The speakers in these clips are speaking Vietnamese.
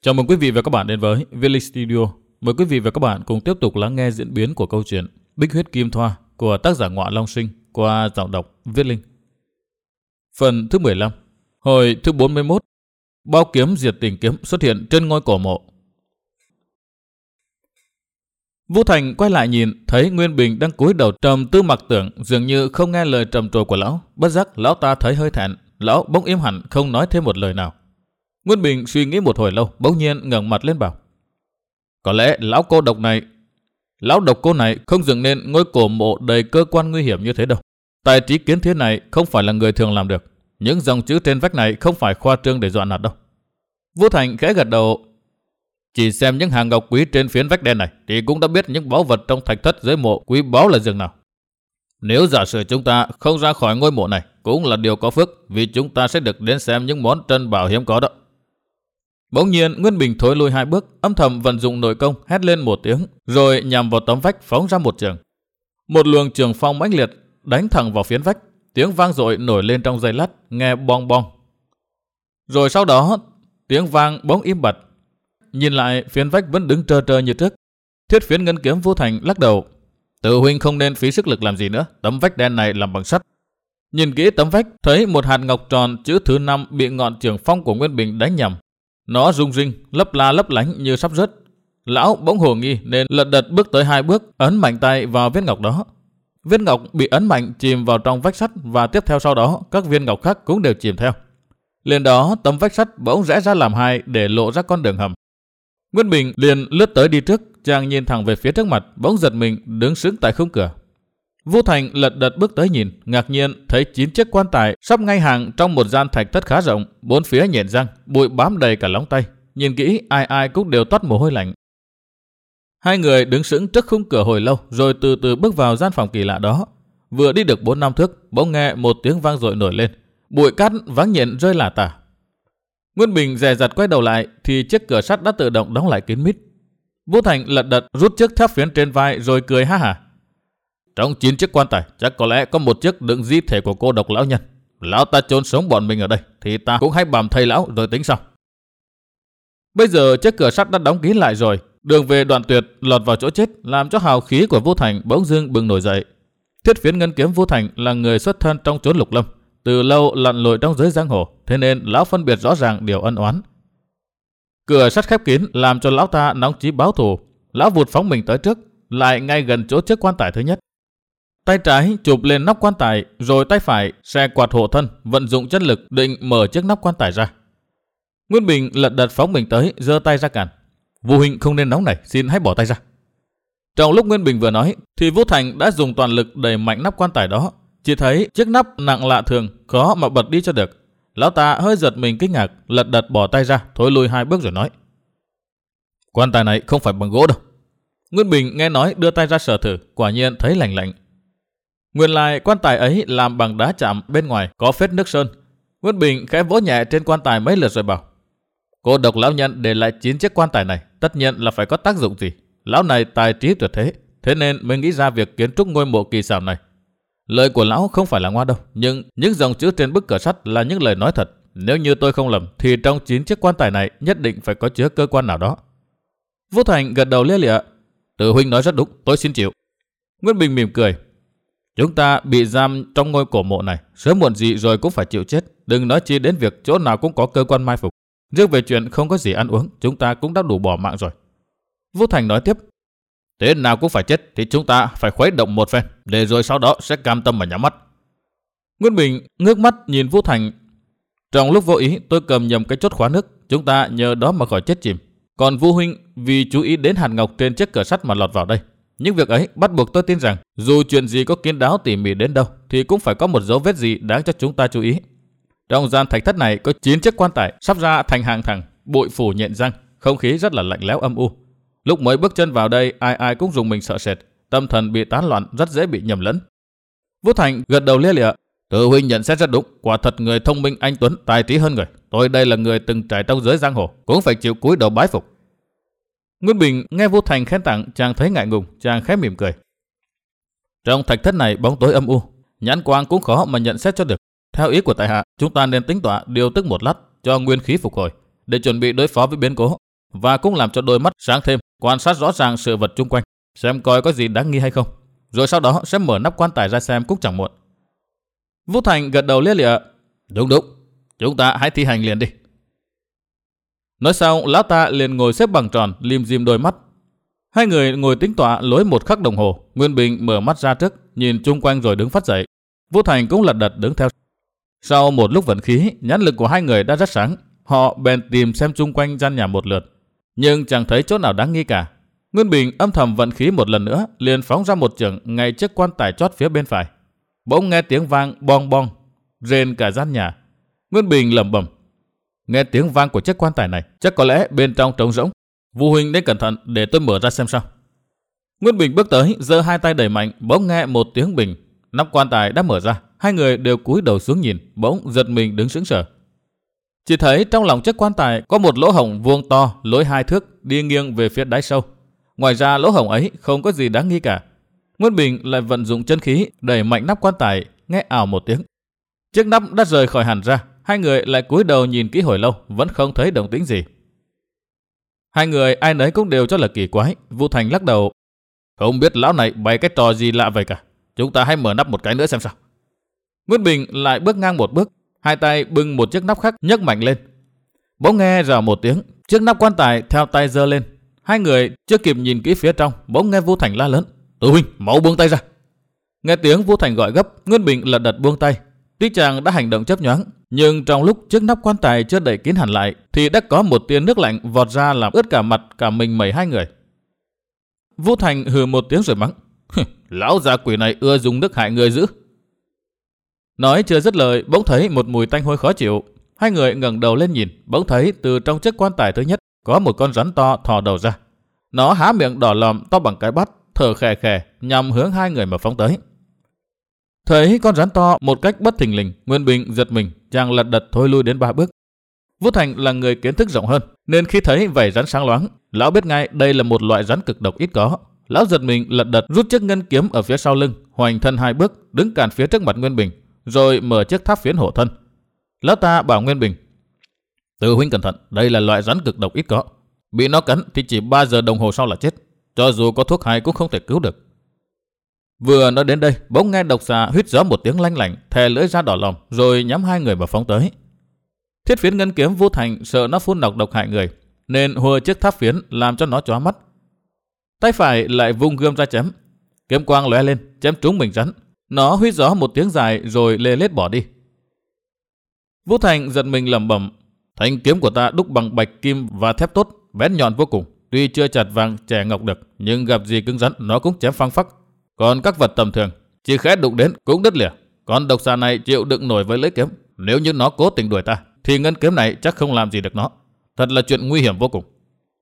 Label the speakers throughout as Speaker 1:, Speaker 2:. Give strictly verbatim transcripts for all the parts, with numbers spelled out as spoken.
Speaker 1: Chào mừng quý vị và các bạn đến với Viết Linh Studio. Mời quý vị và các bạn cùng tiếp tục lắng nghe diễn biến của câu chuyện Bích Huyết Kim Thoa của tác giả Ngọa Long Sinh qua giọng đọc Viết Linh. Phần thứ mười lăm. Hồi thứ bốn mươi mốt. Bao kiếm diệt tình kiếm xuất hiện trên ngôi cổ mộ. Vũ Thành quay lại nhìn, thấy Nguyên Bình đang cúi đầu trầm tư mặc tưởng, dường như không nghe lời trầm trồ của lão. Bất giác lão ta thấy hơi thẹn, lão bỗng im hẳn không nói thêm một lời nào. Nguyên Bình suy nghĩ một hồi lâu, bỗng nhiên ngẩng mặt lên bảo: Có lẽ lão cô độc này, lão độc cô này không dựng nên ngôi cổ mộ đầy cơ quan nguy hiểm như thế đâu. Tài trí kiến thiết này không phải là người thường làm được. Những dòng chữ trên vách này không phải khoa trương để dọa nạt đâu. Vũ Thành khẽ gật đầu. Chỉ xem những hàng ngọc quý trên phiến vách đen này thì cũng đã biết những báu vật trong thạch thất dưới mộ quý báu là dường nào. Nếu giả sử chúng ta không ra khỏi ngôi mộ này cũng là điều có phước, vì chúng ta sẽ được đến xem những món trân bảo hiếm có đó. Bỗng nhiên Nguyên Bình thối lui hai bước, âm thầm vận dụng nội công, hét lên một tiếng, rồi nhằm vào tấm vách phóng ra một trường. Một luồng trường phong mãnh liệt đánh thẳng vào phiến vách, tiếng vang dội nổi lên trong giây lát, nghe bong bong. Rồi sau đó tiếng vang bỗng im bặt. Nhìn lại, phiến vách vẫn đứng trơ trơ như trước. Thiết Phiến Ngân Kiếm Vũ Thành lắc đầu. Tự huynh không nên phí sức lực làm gì nữa, tấm vách đen này làm bằng sắt. Nhìn kỹ tấm vách, thấy một hạt ngọc tròn chữ thứ năm bị ngọn trường phong của Nguyên Bình đánh nhầm. Nó rung rinh, lấp la lấp lánh như sắp rớt. Lão bỗng hồ nghi nên lật đật bước tới hai bước, ấn mạnh tay vào viên ngọc đó. Viên ngọc bị ấn mạnh chìm vào trong vách sắt, và tiếp theo sau đó các viên ngọc khác cũng đều chìm theo. Liền đó tấm vách sắt bỗng rẽ ra làm hai để lộ ra con đường hầm. Nguyên Bình liền lướt tới đi trước, chàng nhìn thẳng về phía trước mặt, bỗng giật mình đứng sững tại khung cửa. Vũ Thành lật đật bước tới nhìn, ngạc nhiên thấy chín chiếc quan tài sắp ngay hàng trong một gian thạch thất khá rộng, bốn phía nhện răng, bụi bám đầy cả lóng tay. Nhìn kỹ, ai ai cũng đều toát mồ hôi lạnh. Hai người đứng sững trước khung cửa hồi lâu, rồi từ từ bước vào gian phòng kỳ lạ đó. Vừa đi được bốn năm thước, bỗng nghe một tiếng vang dội nổi lên, bụi cát váng nhện rơi lả tả. Nguyên Bình dè dặt quay đầu lại thì chiếc cửa sắt đã tự động đóng lại kín mít. Vũ Thành lật đật rút chiếc thép phiến trên vai rồi cười ha hả. Trong chín chiếc quan tài chắc có lẽ có một chiếc đựng di thể của cô độc lão nhân. Lão ta chôn sống bọn mình ở đây thì ta cũng hãy bàm thầy lão rồi tính sau. Bây giờ chiếc cửa sắt đã đóng kín lại rồi, đường về Đoạn Tuyệt lọt vào chỗ chết làm cho hào khí của Vũ Thành bỗng dưng bừng nổi dậy. Thiết Phiến Ngân Kiếm Vũ Thành là người xuất thân trong chốn lục lâm, từ lâu lặn lội trong giới giang hồ, thế nên lão phân biệt rõ ràng điều ân oán. Cửa sắt khép kín làm cho lão ta nóng chí báo thù. Lão vụt phóng mình tới trước, lại ngay gần chỗ chiếc quan tài thứ nhất. Tay trái chụp lên nắp quan tài, rồi tay phải xe quạt hộ thân, vận dụng chân lực định mở chiếc nắp quan tài ra. Nguyên Bình lật đật phóng mình tới, giơ tay ra cản. Vũ huynh không nên nóng nảy, xin hãy bỏ tay ra. Trong lúc Nguyên Bình vừa nói, thì Vũ Thành đã dùng toàn lực đẩy mạnh nắp quan tài đó. Chỉ thấy chiếc nắp nặng lạ thường, khó mà bật đi cho được. Lão ta hơi giật mình kinh ngạc, lật đật bỏ tay ra, thối lui hai bước rồi nói: Quan tài này không phải bằng gỗ đâu. Nguyên Bình nghe nói đưa tay ra sờ thử, quả nhiên thấy lạnh lạnh. Nguyên lai quan tài ấy làm bằng đá chạm, bên ngoài có phết nước sơn. Nguyên Bình khẽ vỗ nhẹ trên quan tài mấy lượt rồi bảo: Cô độc lão nhân để lại chín chiếc quan tài này, tất nhiên là phải có tác dụng gì. Lão này tài trí tuyệt thế, thế nên mới nghĩ ra việc kiến trúc ngôi mộ kỳ xảo này. Lời của lão không phải là ngoa đâu, nhưng những dòng chữ trên bức cửa sắt là những lời nói thật. Nếu như tôi không lầm thì trong chín chiếc quan tài này nhất định phải có chứa cơ quan nào đó. Vũ Thành gật đầu lia lịa. Tự huynh nói rất đúng, tôi xin chịu. Nguyên Bình mỉm cười. Chúng ta bị giam trong ngôi cổ mộ này, sớm muộn gì rồi cũng phải chịu chết. Đừng nói chi đến việc chỗ nào cũng có cơ quan mai phục. Riêng về chuyện không có gì ăn uống, chúng ta cũng đã đủ bỏ mạng rồi. Vũ Thành nói tiếp. Thế nào cũng phải chết thì chúng ta phải khuấy động một phen, để rồi sau đó sẽ cam tâm mà nhắm mắt. Nguyên Bình ngước mắt nhìn Vũ Thành. Trong lúc vô ý tôi cầm nhầm cái chốt khóa nước, chúng ta nhờ đó mà khỏi chết chìm. Còn Vũ huynh vì chú ý đến hạt ngọc trên chiếc cửa sắt mà lọt vào đây. Những việc ấy bắt buộc tôi tin rằng dù chuyện gì có kín đáo tỉ mỉ đến đâu thì cũng phải có một dấu vết gì đáng cho chúng ta chú ý. Trong gian thạch thất này có chín chiếc quan tài sắp ra thành hàng thẳng, bụi phủ nhện răng, không khí rất là lạnh lẽo âm u. Lúc mới bước chân vào đây, ai ai cũng dùng mình sợ sệt, tâm thần bị tán loạn, rất dễ bị nhầm lẫn. Vũ Thành gật đầu lia lịa. Tự huynh nhận xét rất đúng, quả thật người thông minh anh tuấn, tài trí hơn người. Tôi đây là người từng trải trong giới giang hồ, cũng phải chịu cúi đầu bái phục. Nguyên Bình nghe Vũ Thành khen tặng, chàng thấy ngại ngùng, chàng khẽ mỉm cười. Trong thạch thất này bóng tối âm u, nhãn quang cũng khó mà nhận xét cho được. Theo ý của tại hạ, chúng ta nên tính tọa điều tức một lát cho nguyên khí phục hồi, để chuẩn bị đối phó với biến cố. và cũng làm cho đôi mắt sáng thêm, quan sát rõ ràng sự vật chung quanh, xem coi có gì đáng nghi hay không. Rồi sau đó sẽ mở nắp quan tài ra xem cũng chẳng muộn. Vũ Thành gật đầu lia lịa. Đúng đúng, chúng ta hãy thi hành liền đi. Nói xong, lão ta liền ngồi xếp bằng tròn, lim dim đôi mắt. Hai người ngồi tính tọa lối một khắc đồng hồ. Nguyên Bình mở mắt ra trước, nhìn chung quanh rồi đứng phát dậy. Vũ Thành cũng lật đật đứng theo. Sau một lúc vận khí, nhãn lực của hai người đã rất sáng. Họ bèn tìm xem chung quanh gian nhà một lượt, nhưng chẳng thấy chỗ nào đáng nghi cả. Nguyên Bình âm thầm vận khí một lần nữa, liền phóng ra một chưởng ngay trước quan tài chót phía bên phải. Bỗng nghe tiếng vang bong bong, rền cả gian nhà. Nguyên Bình lẩm bẩm, nghe tiếng vang của chiếc quan tài này, chắc có lẽ bên trong trống rỗng. Vũ huynh nên cẩn thận để tôi mở ra xem sao. Nguyên Bình bước tới, giơ hai tay đẩy mạnh, bỗng nghe một tiếng bình, nắp quan tài đã mở ra. Hai người đều cúi đầu xuống nhìn, bỗng giật mình đứng sững sờ. Chỉ thấy trong lòng chiếc quan tài có một lỗ hổng vuông to, lối hai thước, đi nghiêng về phía đáy sâu. Ngoài ra lỗ hổng ấy không có gì đáng nghi cả. Nguyên Bình lại vận dụng chân khí đẩy mạnh nắp quan tài, nghe ào một tiếng, chiếc nắp đã rời khỏi hẳn ra. Hai người lại cúi đầu nhìn kỹ hồi lâu, vẫn không thấy động tĩnh gì. Hai người ai nấy cũng đều cho là kỳ quái. Vũ Thành lắc đầu, không biết lão này bày cái trò gì lạ vậy cả. Chúng ta hãy mở nắp một cái nữa xem sao. Nguyên Bình lại bước ngang một bước, hai tay bưng một chiếc nắp khác nhấc mạnh lên. Bỗng nghe rào một tiếng, chiếc nắp quan tài theo tay giơ lên. Hai người chưa kịp nhìn kỹ phía trong, bỗng nghe Vũ Thành la lớn, Tử huynh, mau buông tay ra. Nghe tiếng Vũ Thành gọi gấp, Nguyên Bình lật đật buông tay. Tuy chàng đã hành động chớp nhoáng, nhưng trong lúc chiếc nắp quan tài chưa đậy kín hẳn lại, thì đã có một tia nước lạnh vọt ra làm ướt cả mặt cả mình mẩy hai người. Vũ Thành hừ một tiếng rồi mắng, lão già quỷ này ưa dùng nước hại người dữ. Nói chưa dứt lời, bỗng thấy một mùi tanh hôi khó chịu. Hai người ngẩng đầu lên nhìn, bỗng thấy từ trong chiếc quan tài thứ nhất có một con rắn to thò đầu ra. Nó há miệng đỏ lòm to bằng cái bát, thở khè khè nhằm hướng hai người mà phóng tới. Thấy con rắn to một cách bất thình lình, Nguyên Bình giật mình, chàng lật đật thôi lui đến ba bước. Vũ Thành là người kiến thức rộng hơn, nên khi thấy vảy rắn sáng loáng, lão biết ngay đây là một loại rắn cực độc ít có. Lão giật mình lật đật rút chiếc ngân kiếm ở phía sau lưng, hoành thân hai bước, đứng cản phía trước mặt Nguyên Bình, rồi mở chiếc tháp phiến hộ thân. Lão ta bảo Nguyên Bình, Tử huynh cẩn thận, đây là loại rắn cực độc ít có. Bị nó cắn thì chỉ ba giờ đồng hồ sau là chết. Cho dù có thuốc hay cũng không thể cứu được. Vừa nói đến đây, bỗng nghe độc xà huýt gió một tiếng lanh lảnh, thè lưỡi ra đỏ lòm, rồi nhắm hai người mà phóng tới. Thiết phiến ngân kiếm Vũ Thành sợ nó phun nọc độc hại người, nên hùa chiếc tháp phiến làm cho nó chóa mắt. Tay phải lại vung gươm ra chém, kiếm quang lóe lên, chém trúng mình rắn. Nó huýt gió một tiếng dài rồi lê lết bỏ đi. Vũ Thành giật mình lẩm bẩm, thanh kiếm của ta đúc bằng bạch kim và thép tốt, bén nhọn vô cùng. Tuy chưa chặt vàng chẻ ngọc được, nhưng gặp gì cứng rắn nó cũng chém phăng phắc. Còn các vật tầm thường, chỉ khẽ đụng đến cũng đứt lìa. Con độc xà này chịu đựng nổi với lưỡi kiếm. Nếu như nó cố tình đuổi ta, thì ngân kiếm này chắc không làm gì được nó. Thật là chuyện nguy hiểm vô cùng.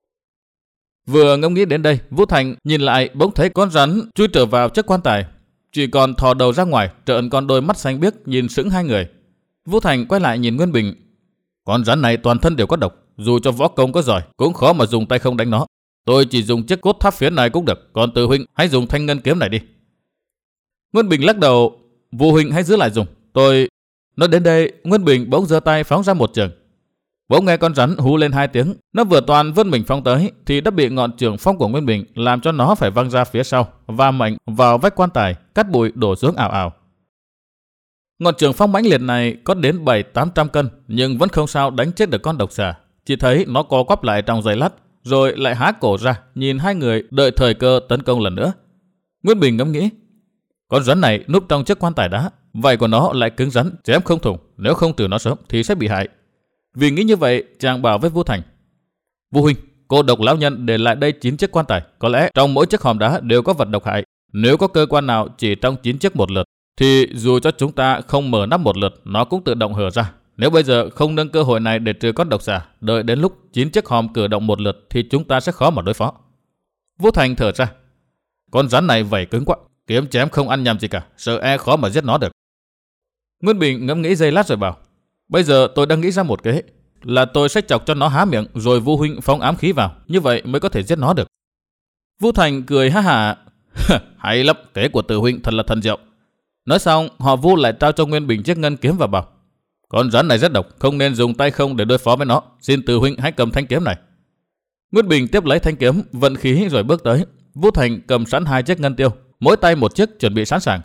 Speaker 1: Vừa ngẫm nghĩ đến đây, Vũ Thành nhìn lại bỗng thấy con rắn chui trở vào chiếc quan tài, chỉ còn thò đầu ra ngoài, trợn con đôi mắt xanh biếc nhìn sững hai người. Vũ Thành quay lại nhìn Nguyên Bình, con rắn này toàn thân đều có độc, dù cho võ công có giỏi cũng khó mà dùng tay không đánh nó. Tôi chỉ dùng chiếc cốt tháp phiến này cũng được, còn Từ huynh hãy dùng thanh ngân kiếm này đi. Nguyên Bình lắc đầu, Vũ huynh hãy giữ lại dùng, tôi... Nói đến đây, Nguyên Bình bỗng giơ tay phóng ra một chưởng. Bỗng nghe con rắn hú lên hai tiếng, nó vừa toàn vươn mình phóng tới thì đã bị ngọn chưởng phong của Nguyên Bình làm cho nó phải văng ra phía sau và mạnh vào vách quan tài, cát bụi đổ xuống ào ào. Ngọn chưởng phong mãnh liệt này có đến bảy tám trăm cân, nhưng vẫn không sao đánh chết được con độc xà. Chỉ thấy nó co quắp lại trong giây lát, rồi lại há cổ ra, nhìn hai người đợi thời cơ tấn công lần nữa. Nguyên Bình ngẫm nghĩ, con rắn này núp trong chiếc quan tài đá, vảy của nó lại cứng rắn, chém không thủng, nếu không trừ nó sớm thì sẽ bị hại. Vì nghĩ như vậy, chàng bảo với Vũ Thành, Vũ huynh, cô độc lão nhân để lại đây chín chiếc quan tài, có lẽ trong mỗi chiếc hòm đá đều có vật độc hại. Nếu có cơ quan nào chỉ trong chín chiếc một lượt, thì dù cho chúng ta không mở nắp một lượt, nó cũng tự động hở ra. Nếu bây giờ không nâng cơ hội này để trừ con độc xà, đợi đến lúc chín chiếc hòm cử động một lượt thì chúng ta sẽ khó mà đối phó. Vũ Thành thở ra, con rắn này vảy cứng quá, kiếm chém không ăn nhầm gì cả, sợ e khó mà giết nó được. Nguyên Bình ngẫm nghĩ giây lát rồi bảo, bây giờ tôi đang nghĩ ra một kế, là tôi sẽ chọc cho nó há miệng rồi Vũ huynh phóng ám khí vào, như vậy mới có thể giết nó được. Vũ Thành cười ha hả, hay lắm, kế của Từ huynh thật là thần diệu. Nói xong, họ Vũ lại trao cho Nguyên Bình chiếc ngân kiếm và bảo, con rắn này rất độc, không nên dùng tay không để đối phó với nó, xin Từ huynh hãy cầm thanh kiếm này. Nguyễn Bình tiếp lấy thanh kiếm, vận khí rồi bước tới. Vũ Thành cầm sẵn hai chiếc ngân tiêu, mỗi tay một chiếc chuẩn bị sẵn sàng.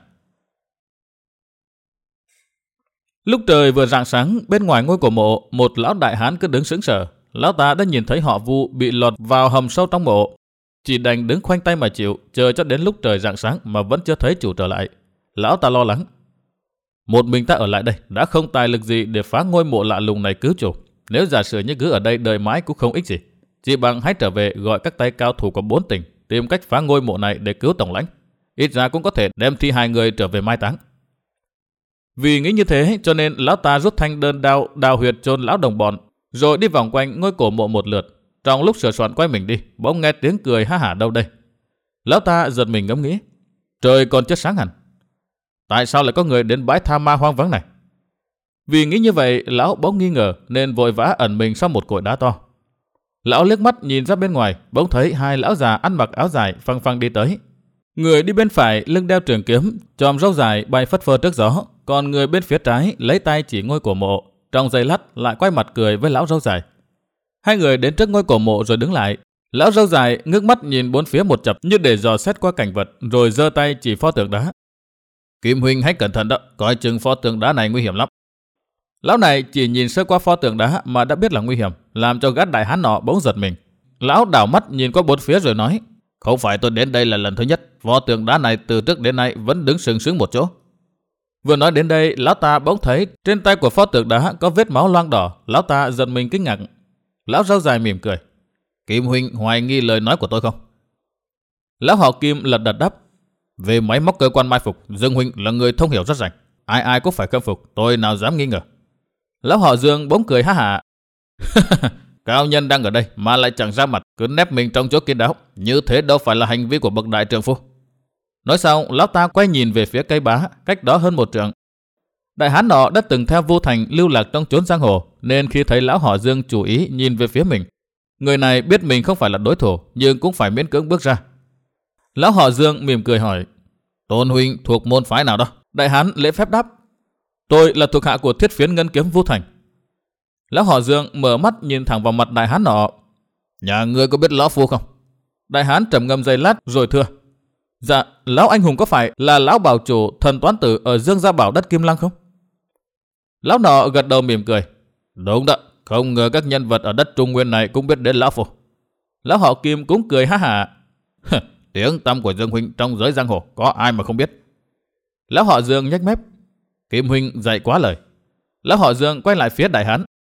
Speaker 1: Lúc trời vừa rạng sáng, bên ngoài ngôi cổ mộ, một lão đại hán cứ đứng sững sờ. Lão ta đã nhìn thấy họ Vu bị lọt vào hầm sâu trong mộ, chỉ đành đứng khoanh tay mà chịu, chờ cho đến lúc trời rạng sáng mà vẫn chưa thấy chủ trở lại. Lão ta lo lắng. Một mình ta ở lại đây đã không tài lực gì để phá ngôi mộ lạ lùng này cứu chủ. Nếu giả sử như cứ ở đây đợi mãi cũng không ích gì. Chỉ bằng hãy trở về gọi các tay cao thủ của bốn tỉnh, tìm cách phá ngôi mộ này để cứu tổng lãnh. Ít ra cũng có thể đem thi hai người trở về mai táng. Vì nghĩ như thế cho nên lão ta rút thanh đơn đao đào huyệt chôn lão đồng bọn, rồi đi vòng quanh ngôi cổ mộ một lượt. Trong lúc sửa soạn quay mình đi, bỗng nghe tiếng cười ha hả đâu đây. Lão ta giật mình ngẫm nghĩ, trời còn chưa sáng hẳn, tại sao lại có người đến bãi tha ma hoang vắng này? Vì nghĩ như vậy, lão bỗng nghi ngờ nên vội vã ẩn mình sau một cội đá to. Lão liếc mắt nhìn ra bên ngoài, bỗng thấy hai lão già ăn mặc áo dài phăng phăng đi tới. Người đi bên phải lưng đeo trường kiếm, chòm râu dài bay phất phơ trước gió, còn người bên phía trái lấy tay chỉ ngôi cổ mộ, trong giây lát lại quay mặt cười với lão râu dài. Hai người đến trước ngôi cổ mộ rồi đứng lại. Lão râu dài ngước mắt nhìn bốn phía một chập như để dò xét qua cảnh vật, rồi giơ tay chỉ pho tượng đá. Kim huynh hãy cẩn thận đó, coi chừng pho tượng đá này nguy hiểm lắm. Lão này chỉ nhìn sơ qua pho tượng đá mà đã biết là nguy hiểm, làm cho gã đại hán nọ bỗng giật mình. Lão đảo mắt nhìn qua bốn phía rồi nói, không phải tôi đến đây là lần thứ nhất, pho tượng đá này từ trước đến nay vẫn đứng sừng sững một chỗ. Vừa nói đến đây, lão ta bỗng thấy trên tay của pho tượng đá có vết máu loang đỏ. Lão ta giật mình kinh ngạc. Lão râu dài mỉm cười, Kim huynh hoài nghi lời nói của tôi không? Lão họ Kim lật đật đáp, về máy móc cơ quan mai phục, Dương huynh là người thông hiểu rất rành, ai ai cũng phải khâm phục, tôi nào dám nghi ngờ. Lão họ Dương bỗng cười ha hả. Cao nhân đang ở đây mà lại chẳng ra mặt, cứ nép mình trong chỗ kín đáo, như thế đâu phải là hành vi của bậc đại trượng phu. Nói xong, lão ta quay nhìn về phía cây bá, cách đó hơn một trượng. Đại hán nọ đã từng theo Vu Thành lưu lạc trong chốn giang hồ, nên khi thấy lão họ Dương chủ ý nhìn về phía mình, người này biết mình không phải là đối thủ, nhưng cũng phải miễn cưỡng bước ra. Lão họ Dương mỉm cười hỏi, Tôn huynh thuộc môn phái nào đó? Đại hán lễ phép đáp, tôi là thuộc hạ của Thiết Phiến Ngân Kiếm Vu Thành. Lão họ Dương mở mắt nhìn thẳng vào mặt đại hán nọ. Nhà ngươi có biết lão phu không? Đại hán trầm ngâm giây lát rồi thưa, dạ, lão anh hùng có phải là lão bảo chủ thần toán tử ở Dương Gia Bảo đất Kim Lăng không? Lão nọ gật đầu mỉm cười, đúng đó, không ngờ các nhân vật ở đất Trung Nguyên này cũng biết đến lão phu. Lão họ Kim cũng cười ha hả. Tiếng tăm của Dương huynh trong giới giang hồ có ai mà không biết. Lão họ Dương nhếch mép, Kim huynh dạy quá lời. Lão họ Dương quay lại phía đại hán.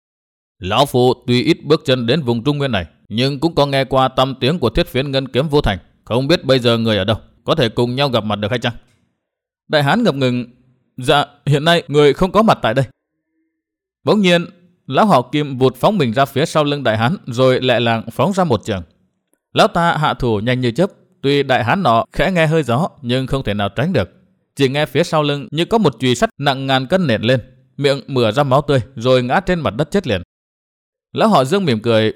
Speaker 1: Lão phu tuy ít bước chân đến vùng Trung Nguyên này, nhưng cũng có nghe qua tăm tiếng của Thiết Phiến Ngân Kiếm Vô Thành, không biết bây giờ người ở đâu, có thể cùng nhau gặp mặt được hay chăng? Đại hán ngập ngừng, dạ, hiện nay người không có mặt tại đây. Bỗng nhiên, lão họ Kim vụt phóng mình ra phía sau lưng đại hán, rồi lẹ làng phóng ra một trường. Lão ta hạ thủ nhanh như chớp, tuy đại hán nọ khẽ nghe hơi gió, nhưng không thể nào tránh được. Chỉ nghe phía sau lưng như có một chùy sắt nặng ngàn cân nện lên, miệng mửa ra máu tươi, rồi ngã trên mặt đất chết liền. Lão họ Dương mỉm cười,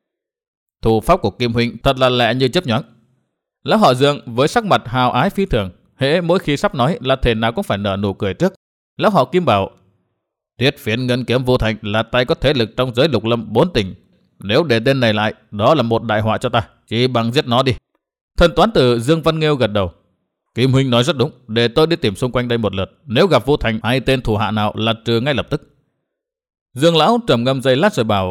Speaker 1: thủ pháp của Kim huynh thật là lẹ như chớp nhoáng. Lão họ Dương với sắc mặt hào ái phi thường, hễ mỗi khi sắp nói là thể nào cũng phải nở nụ cười trước. Lão họ Kim bảo, Thiết Phiến Ngân Kiếm Vô Thành là tay có thế lực trong giới lục lâm bốn tỉnh. Nếu để tên này lại, đó là một đại họa cho ta, chỉ bằng giết nó đi. Thần toán tử Dương Văn Nghêu gật đầu, Kim huynh nói rất đúng, để tôi đi tìm xung quanh đây một lượt, nếu gặp Vô Thành hay tên thủ hạ nào là trừ ngay lập tức. Dương lão trầm ngâm giây lát rồi bảo,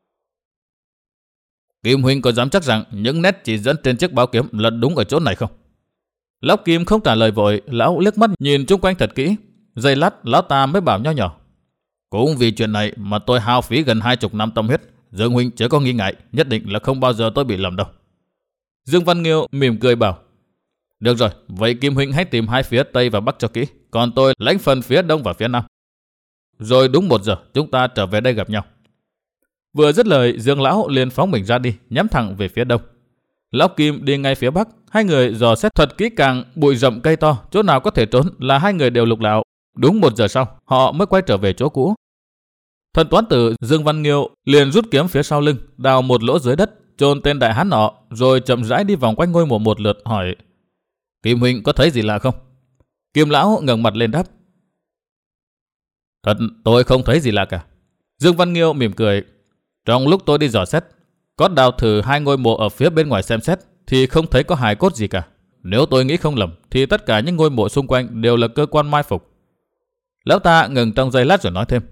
Speaker 1: Kim huynh có dám chắc rằng những nét chỉ dẫn trên chiếc báo kiếm là đúng ở chỗ này không? Lão Kim không trả lời vội, lão liếc mắt nhìn chung quanh thật kỹ. Giây lát lão ta mới bảo nho nhỏ, cũng vì chuyện này mà tôi hao phí gần hai chục năm tâm huyết. Dương huynh chớ có nghi ngại, nhất định là không bao giờ tôi bị lầm đâu. Dương Văn Nghêu mỉm cười bảo, được rồi, vậy Kim huynh hãy tìm hai phía tây và bắc cho kỹ, còn tôi lãnh phần phía đông và phía nam. Rồi đúng một giờ chúng ta trở về đây gặp nhau. Vừa dứt lời, Dương lão liền phóng mình ra đi, nhắm thẳng về phía đông. Lão Kim đi ngay phía bắc, hai người dò xét thật kỹ càng bụi rậm cây to, chỗ nào có thể trốn là hai người đều lục lạo. Đúng một giờ sau, họ mới quay trở về chỗ cũ. Thần toán tử Dương Văn Nghêu liền rút kiếm phía sau lưng, đào một lỗ dưới đất, chôn tên đại hán nọ, rồi chậm rãi đi vòng quanh ngôi mộ một lượt hỏi, Kim huynh có thấy gì lạ không? Kim lão ngẩng mặt lên đáp, thật tôi không thấy gì lạ cả. Dương Văn Nghêu mỉm cười, trong lúc tôi đi dò xét, có đào thử hai ngôi mộ ở phía bên ngoài xem xét thì không thấy có hài cốt gì cả. Nếu tôi nghĩ không lầm thì tất cả những ngôi mộ xung quanh đều là cơ quan mai phục. Lão ta ngừng trong giây lát rồi nói thêm.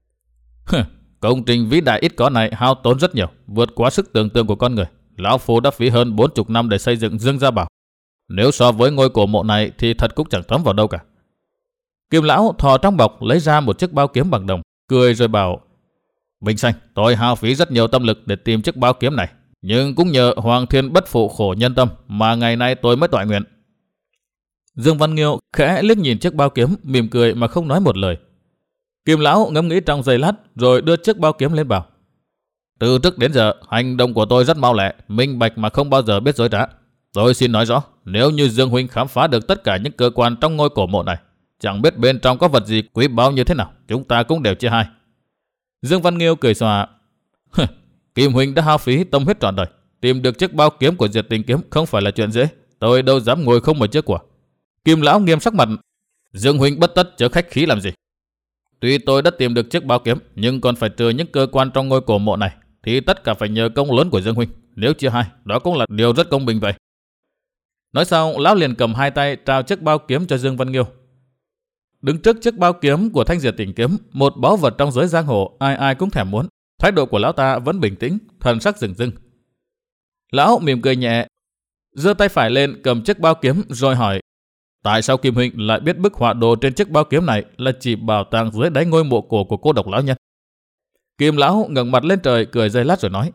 Speaker 1: Công trình vĩ đại ít có này hao tốn rất nhiều, vượt quá sức tưởng tượng của con người. Lão Phu đã phí hơn bốn mươi năm để xây dựng Dương Gia Bảo. Nếu so với ngôi cổ mộ này thì thật cũng chẳng thấm vào đâu cả. Kim lão thò trong bọc lấy ra một chiếc bao kiếm bằng đồng, cười rồi bảo: Vinh Sanh, tôi hao phí rất nhiều tâm lực để tìm chiếc bao kiếm này, nhưng cũng nhờ Hoàng Thiên bất phụ khổ nhân tâm mà ngày nay tôi mới toại nguyện. Dương Văn Nghiêu khẽ liếc nhìn chiếc bao kiếm, mỉm cười mà không nói một lời. Kim lão ngẫm nghĩ trong giây lát rồi đưa chiếc bao kiếm lên bảo: Từ trước đến giờ, hành động của tôi rất mau lẹ, minh bạch mà không bao giờ biết dối trá. Tôi xin nói rõ, nếu như Dương huynh khám phá được tất cả những cơ quan trong ngôi cổ mộ này, chẳng biết bên trong có vật gì quý báu như thế nào, chúng ta cũng đều chia hai. Dương Văn Nghiêu cười xòa: Kim huynh đã hao phí tâm huyết trọn đời, tìm được chiếc bao kiếm của Diệt Tình kiếm không phải là chuyện dễ, tôi đâu dám ngồi không một chiếc của. Kim lão nghiêm sắc mặt: Dương huynh bất tất chớ khách khí làm gì. Tuy tôi đã tìm được chiếc bao kiếm, nhưng còn phải trừ những cơ quan trong ngôi cổ mộ này, thì tất cả phải nhờ công lớn của Dương huynh. Nếu chia hai, đó cũng là điều rất công bình vậy. Nói xong, lão liền cầm hai tay trao chiếc bao kiếm cho Dương Văn Nghiêu. Đứng trước chiếc bao kiếm của Thanh Diệt Tình kiếm, một báu vật trong giới giang hồ, ai ai cũng thèm muốn. Thái độ của lão ta vẫn bình tĩnh, thần sắc rừng rưng. Lão mỉm cười nhẹ, giơ tay phải lên cầm chiếc bao kiếm rồi hỏi: Tại sao Kim huynh lại biết bức họa đồ trên chiếc bao kiếm này là chỉ bảo tàng dưới đáy ngôi mộ cổ của cô độc lão nhân? Kim lão ngẩng mặt lên trời cười giây lát rồi nói: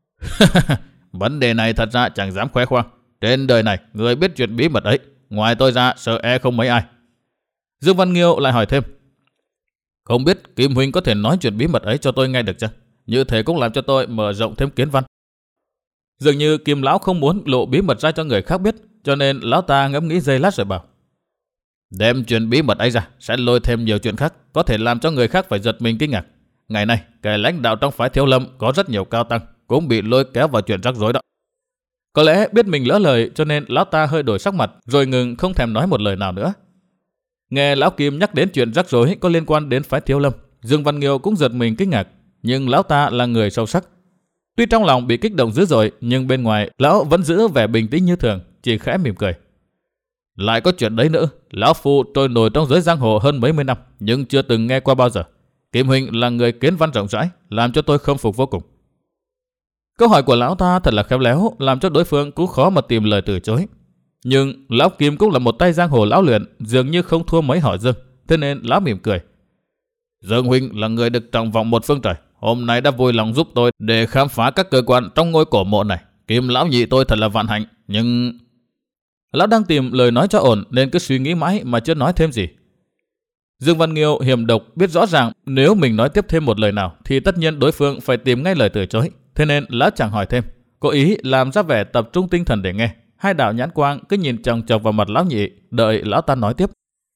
Speaker 1: Vấn đề này thật ra chẳng dám khoe khoang. Trên đời này người biết chuyện bí mật ấy, ngoài tôi ra sợ e không mấy ai. Dương Văn Nghiêu lại hỏi thêm: Không biết Kim huynh có thể nói chuyện bí mật ấy cho tôi nghe được chăng? Như thế cũng làm cho tôi mở rộng thêm kiến văn. Dường như Kim lão không muốn lộ bí mật ra cho người khác biết, cho nên lão ta ngẫm nghĩ giây lát rồi bảo: Đem chuyện bí mật ấy ra sẽ lôi thêm nhiều chuyện khác, có thể làm cho người khác phải giật mình kinh ngạc. Ngày nay, kẻ lãnh đạo trong phái Thiếu Lâm có rất nhiều cao tăng cũng bị lôi kéo vào chuyện rắc rối đó. Có lẽ biết mình lỡ lời cho nên lão ta hơi đổi sắc mặt rồi ngừng không thèm nói một lời nào nữa. Nghe lão Kim nhắc đến chuyện rắc rối có liên quan đến phái Thiếu Lâm, Dương Văn Nghiêu cũng giật mình kinh ngạc, nhưng lão ta là người sâu sắc. Tuy trong lòng bị kích động dữ dội, nhưng bên ngoài lão vẫn giữ vẻ bình tĩnh như thường, chỉ khẽ mỉm cười. Lại có chuyện đấy nữa, lão phu trôi nổi trong giới giang hồ hơn mấy mươi năm, nhưng chưa từng nghe qua bao giờ. Kim huynh là người kiến văn rộng rãi, làm cho tôi khâm phục vô cùng. Câu hỏi của lão ta thật là khéo léo, làm cho đối phương cũng khó mà tìm lời từ chối. Nhưng lão Kim cũng là một tay giang hồ lão luyện, dường như không thua mấy họ Dương, thế nên lão mỉm cười. Dương huynh là người được trọng vọng một phương trời, hôm nay đã vui lòng giúp tôi để khám phá các cơ quan trong ngôi cổ mộ này. Kim lão nhị tôi thật là vạn hạnh, nhưng... Lão đang tìm lời nói cho ổn nên cứ suy nghĩ mãi mà chưa nói thêm gì. Dương Văn Nghiêu hiểm độc biết rõ ràng nếu mình nói tiếp thêm một lời nào thì tất nhiên đối phương phải tìm ngay lời từ chối. Thế nên lão chẳng hỏi thêm, cố ý làm ra vẻ tập trung tinh thần để nghe. Hai đạo nhãn quang cứ nhìn chòng chọc vào mặt lão nhị, đợi lão ta nói tiếp.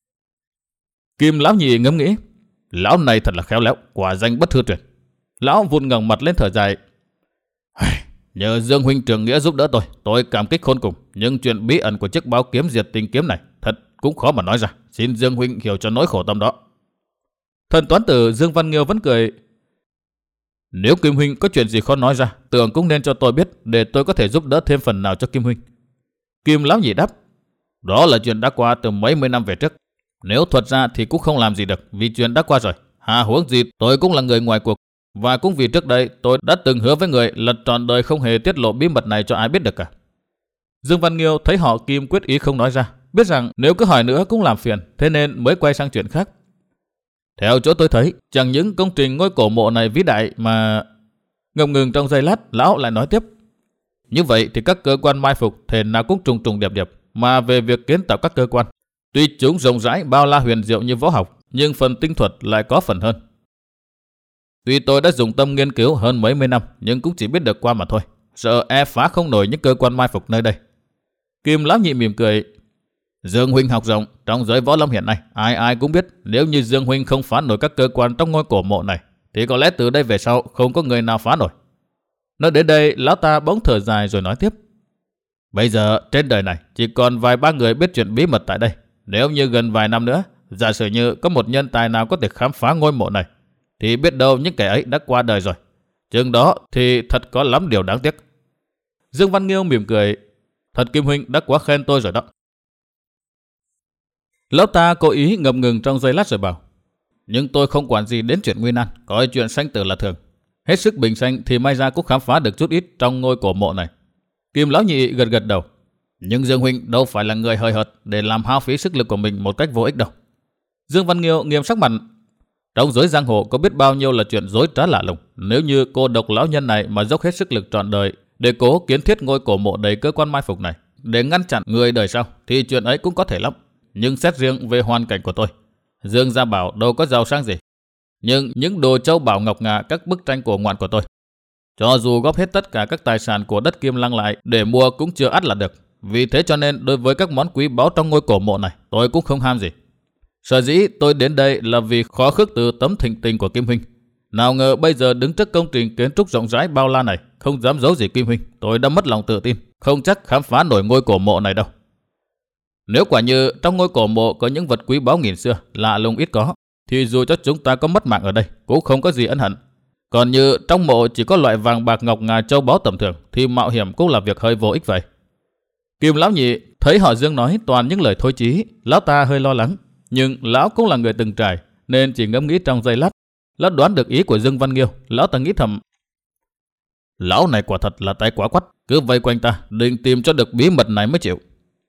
Speaker 1: Kim lão nhị ngẫm nghĩ, lão này thật là khéo léo, quả danh bất hư truyền. Lão vụn ngẩng mặt lên thở dài. Nhờ Dương huynh trưởng nghĩa giúp đỡ tôi, tôi cảm kích khôn cùng. Nhưng chuyện bí ẩn của chiếc bao kiếm Diệt Tình kiếm này thật cũng khó mà nói ra. Xin Dương huynh hiểu cho nỗi khổ tâm đó. Thần toán tử Dương Văn Nghiêu vẫn cười. Nếu Kim huynh có chuyện gì khó nói ra, tưởng cũng nên cho tôi biết để tôi có thể giúp đỡ thêm phần nào cho Kim huynh. Kim lão nhị đáp. Đó là chuyện đã qua từ mấy mươi năm về trước. Nếu thuật ra thì cũng không làm gì được, vì chuyện đã qua rồi. Hà huống gì tôi cũng là người ngoài cuộc. Và cũng vì trước đây tôi đã từng hứa với người là trọn đời không hề tiết lộ bí mật này cho ai biết được cả. Dương Văn Nghiêu thấy họ Kim quyết ý không nói ra, biết rằng nếu cứ hỏi nữa cũng làm phiền, thế nên mới quay sang chuyện khác. Theo chỗ tôi thấy, chẳng những công trình ngôi cổ mộ này vĩ đại mà... Ngầm ngừng trong giây lát, lão lại nói tiếp. Như vậy thì các cơ quan mai phục thể nào cũng trùng trùng đẹp đẹp, mà về việc kiến tạo các cơ quan, tuy chúng rộng rãi bao la huyền diệu như võ học, nhưng phần tinh thuật lại có phần hơn. Tuy tôi đã dùng tâm nghiên cứu hơn mấy mươi năm, nhưng cũng chỉ biết được qua mà thôi. Sợ e phá không nổi những cơ quan mai phục nơi đây. Kim lão nhị mỉm cười. Dương huynh học rộng, trong giới võ lâm hiện nay, ai ai cũng biết nếu như Dương huynh không phá nổi các cơ quan trong ngôi cổ mộ này, thì có lẽ từ đây về sau không có người nào phá nổi. Nói đến đây, lão ta bỗng thở dài rồi nói tiếp. Bây giờ trên đời này chỉ còn vài ba người biết chuyện bí mật tại đây. Nếu như gần vài năm nữa, giả sử như có một nhân tài nào có thể khám phá ngôi mộ này, thì biết đâu những kẻ ấy đã qua đời rồi. Chừng đó thì thật có lắm điều đáng tiếc. Dương Văn Nghiêu mỉm cười. Thật Kim huynh đã quá khen tôi rồi đó. Lão ta cố ý ngập ngừng trong giây lát rồi bảo. Nhưng tôi không quản gì đến chuyện nguy nan, coi chuyện sanh tử là thường. Hết sức bình sanh thì may ra cũng khám phá được chút ít trong ngôi cổ mộ này. Kim lão nhị gật gật đầu. Nhưng Dương huynh đâu phải là người hời hợt để làm hao phí sức lực của mình một cách vô ích đâu. Dương Văn Nghiêu nghiêm sắc mặt. Trong giới giang hồ có biết bao nhiêu là chuyện dối trá lạ lùng. Nếu như cô độc lão nhân này mà dốc hết sức lực trọn đời để cố kiến thiết ngôi cổ mộ đầy cơ quan mai phục này, để ngăn chặn người đời sau, thì chuyện ấy cũng có thể lắm. Nhưng xét riêng về hoàn cảnh của tôi, Dương Gia Bảo đâu có giàu sang gì. Nhưng những đồ châu bảo ngọc ngà, các bức tranh cổ ngoạn của tôi, cho dù góp hết tất cả các tài sản của đất Kim Lăng lại để mua cũng chưa ắt là được. Vì thế cho nên đối với các món quý báu trong ngôi cổ mộ này, tôi cũng không ham gì. Sở dĩ tôi đến đây là vì khó khước từ tấm thịnh tình của Kim huynh. Nào ngờ bây giờ đứng trước công trình kiến trúc rộng rãi bao la này, không dám giấu gì Kim huynh, tôi đã mất lòng tự tin, không chắc khám phá nổi ngôi cổ mộ này đâu. Nếu quả như trong ngôi cổ mộ có những vật quý báu nghìn xưa, lạ lùng ít có, thì dù cho chúng ta có mất mạng ở đây, cũng không có gì ân hận. Còn như trong mộ chỉ có loại vàng bạc ngọc ngà châu báu tầm thường, thì mạo hiểm cũng là việc hơi vô ích vậy. Kim lão nhị thấy họ Dương nói toàn những lời thối chí, lão ta hơi lo lắng. Nhưng lão cũng là người từng trải, nên chỉ ngẫm nghĩ trong giây lát. Lão đoán được ý của Dương Văn Nghiêu, lão ta nghĩ thầm. Lão này quả thật là tay quá quắt, cứ vây quanh ta, định tìm cho được bí mật này mới chịu.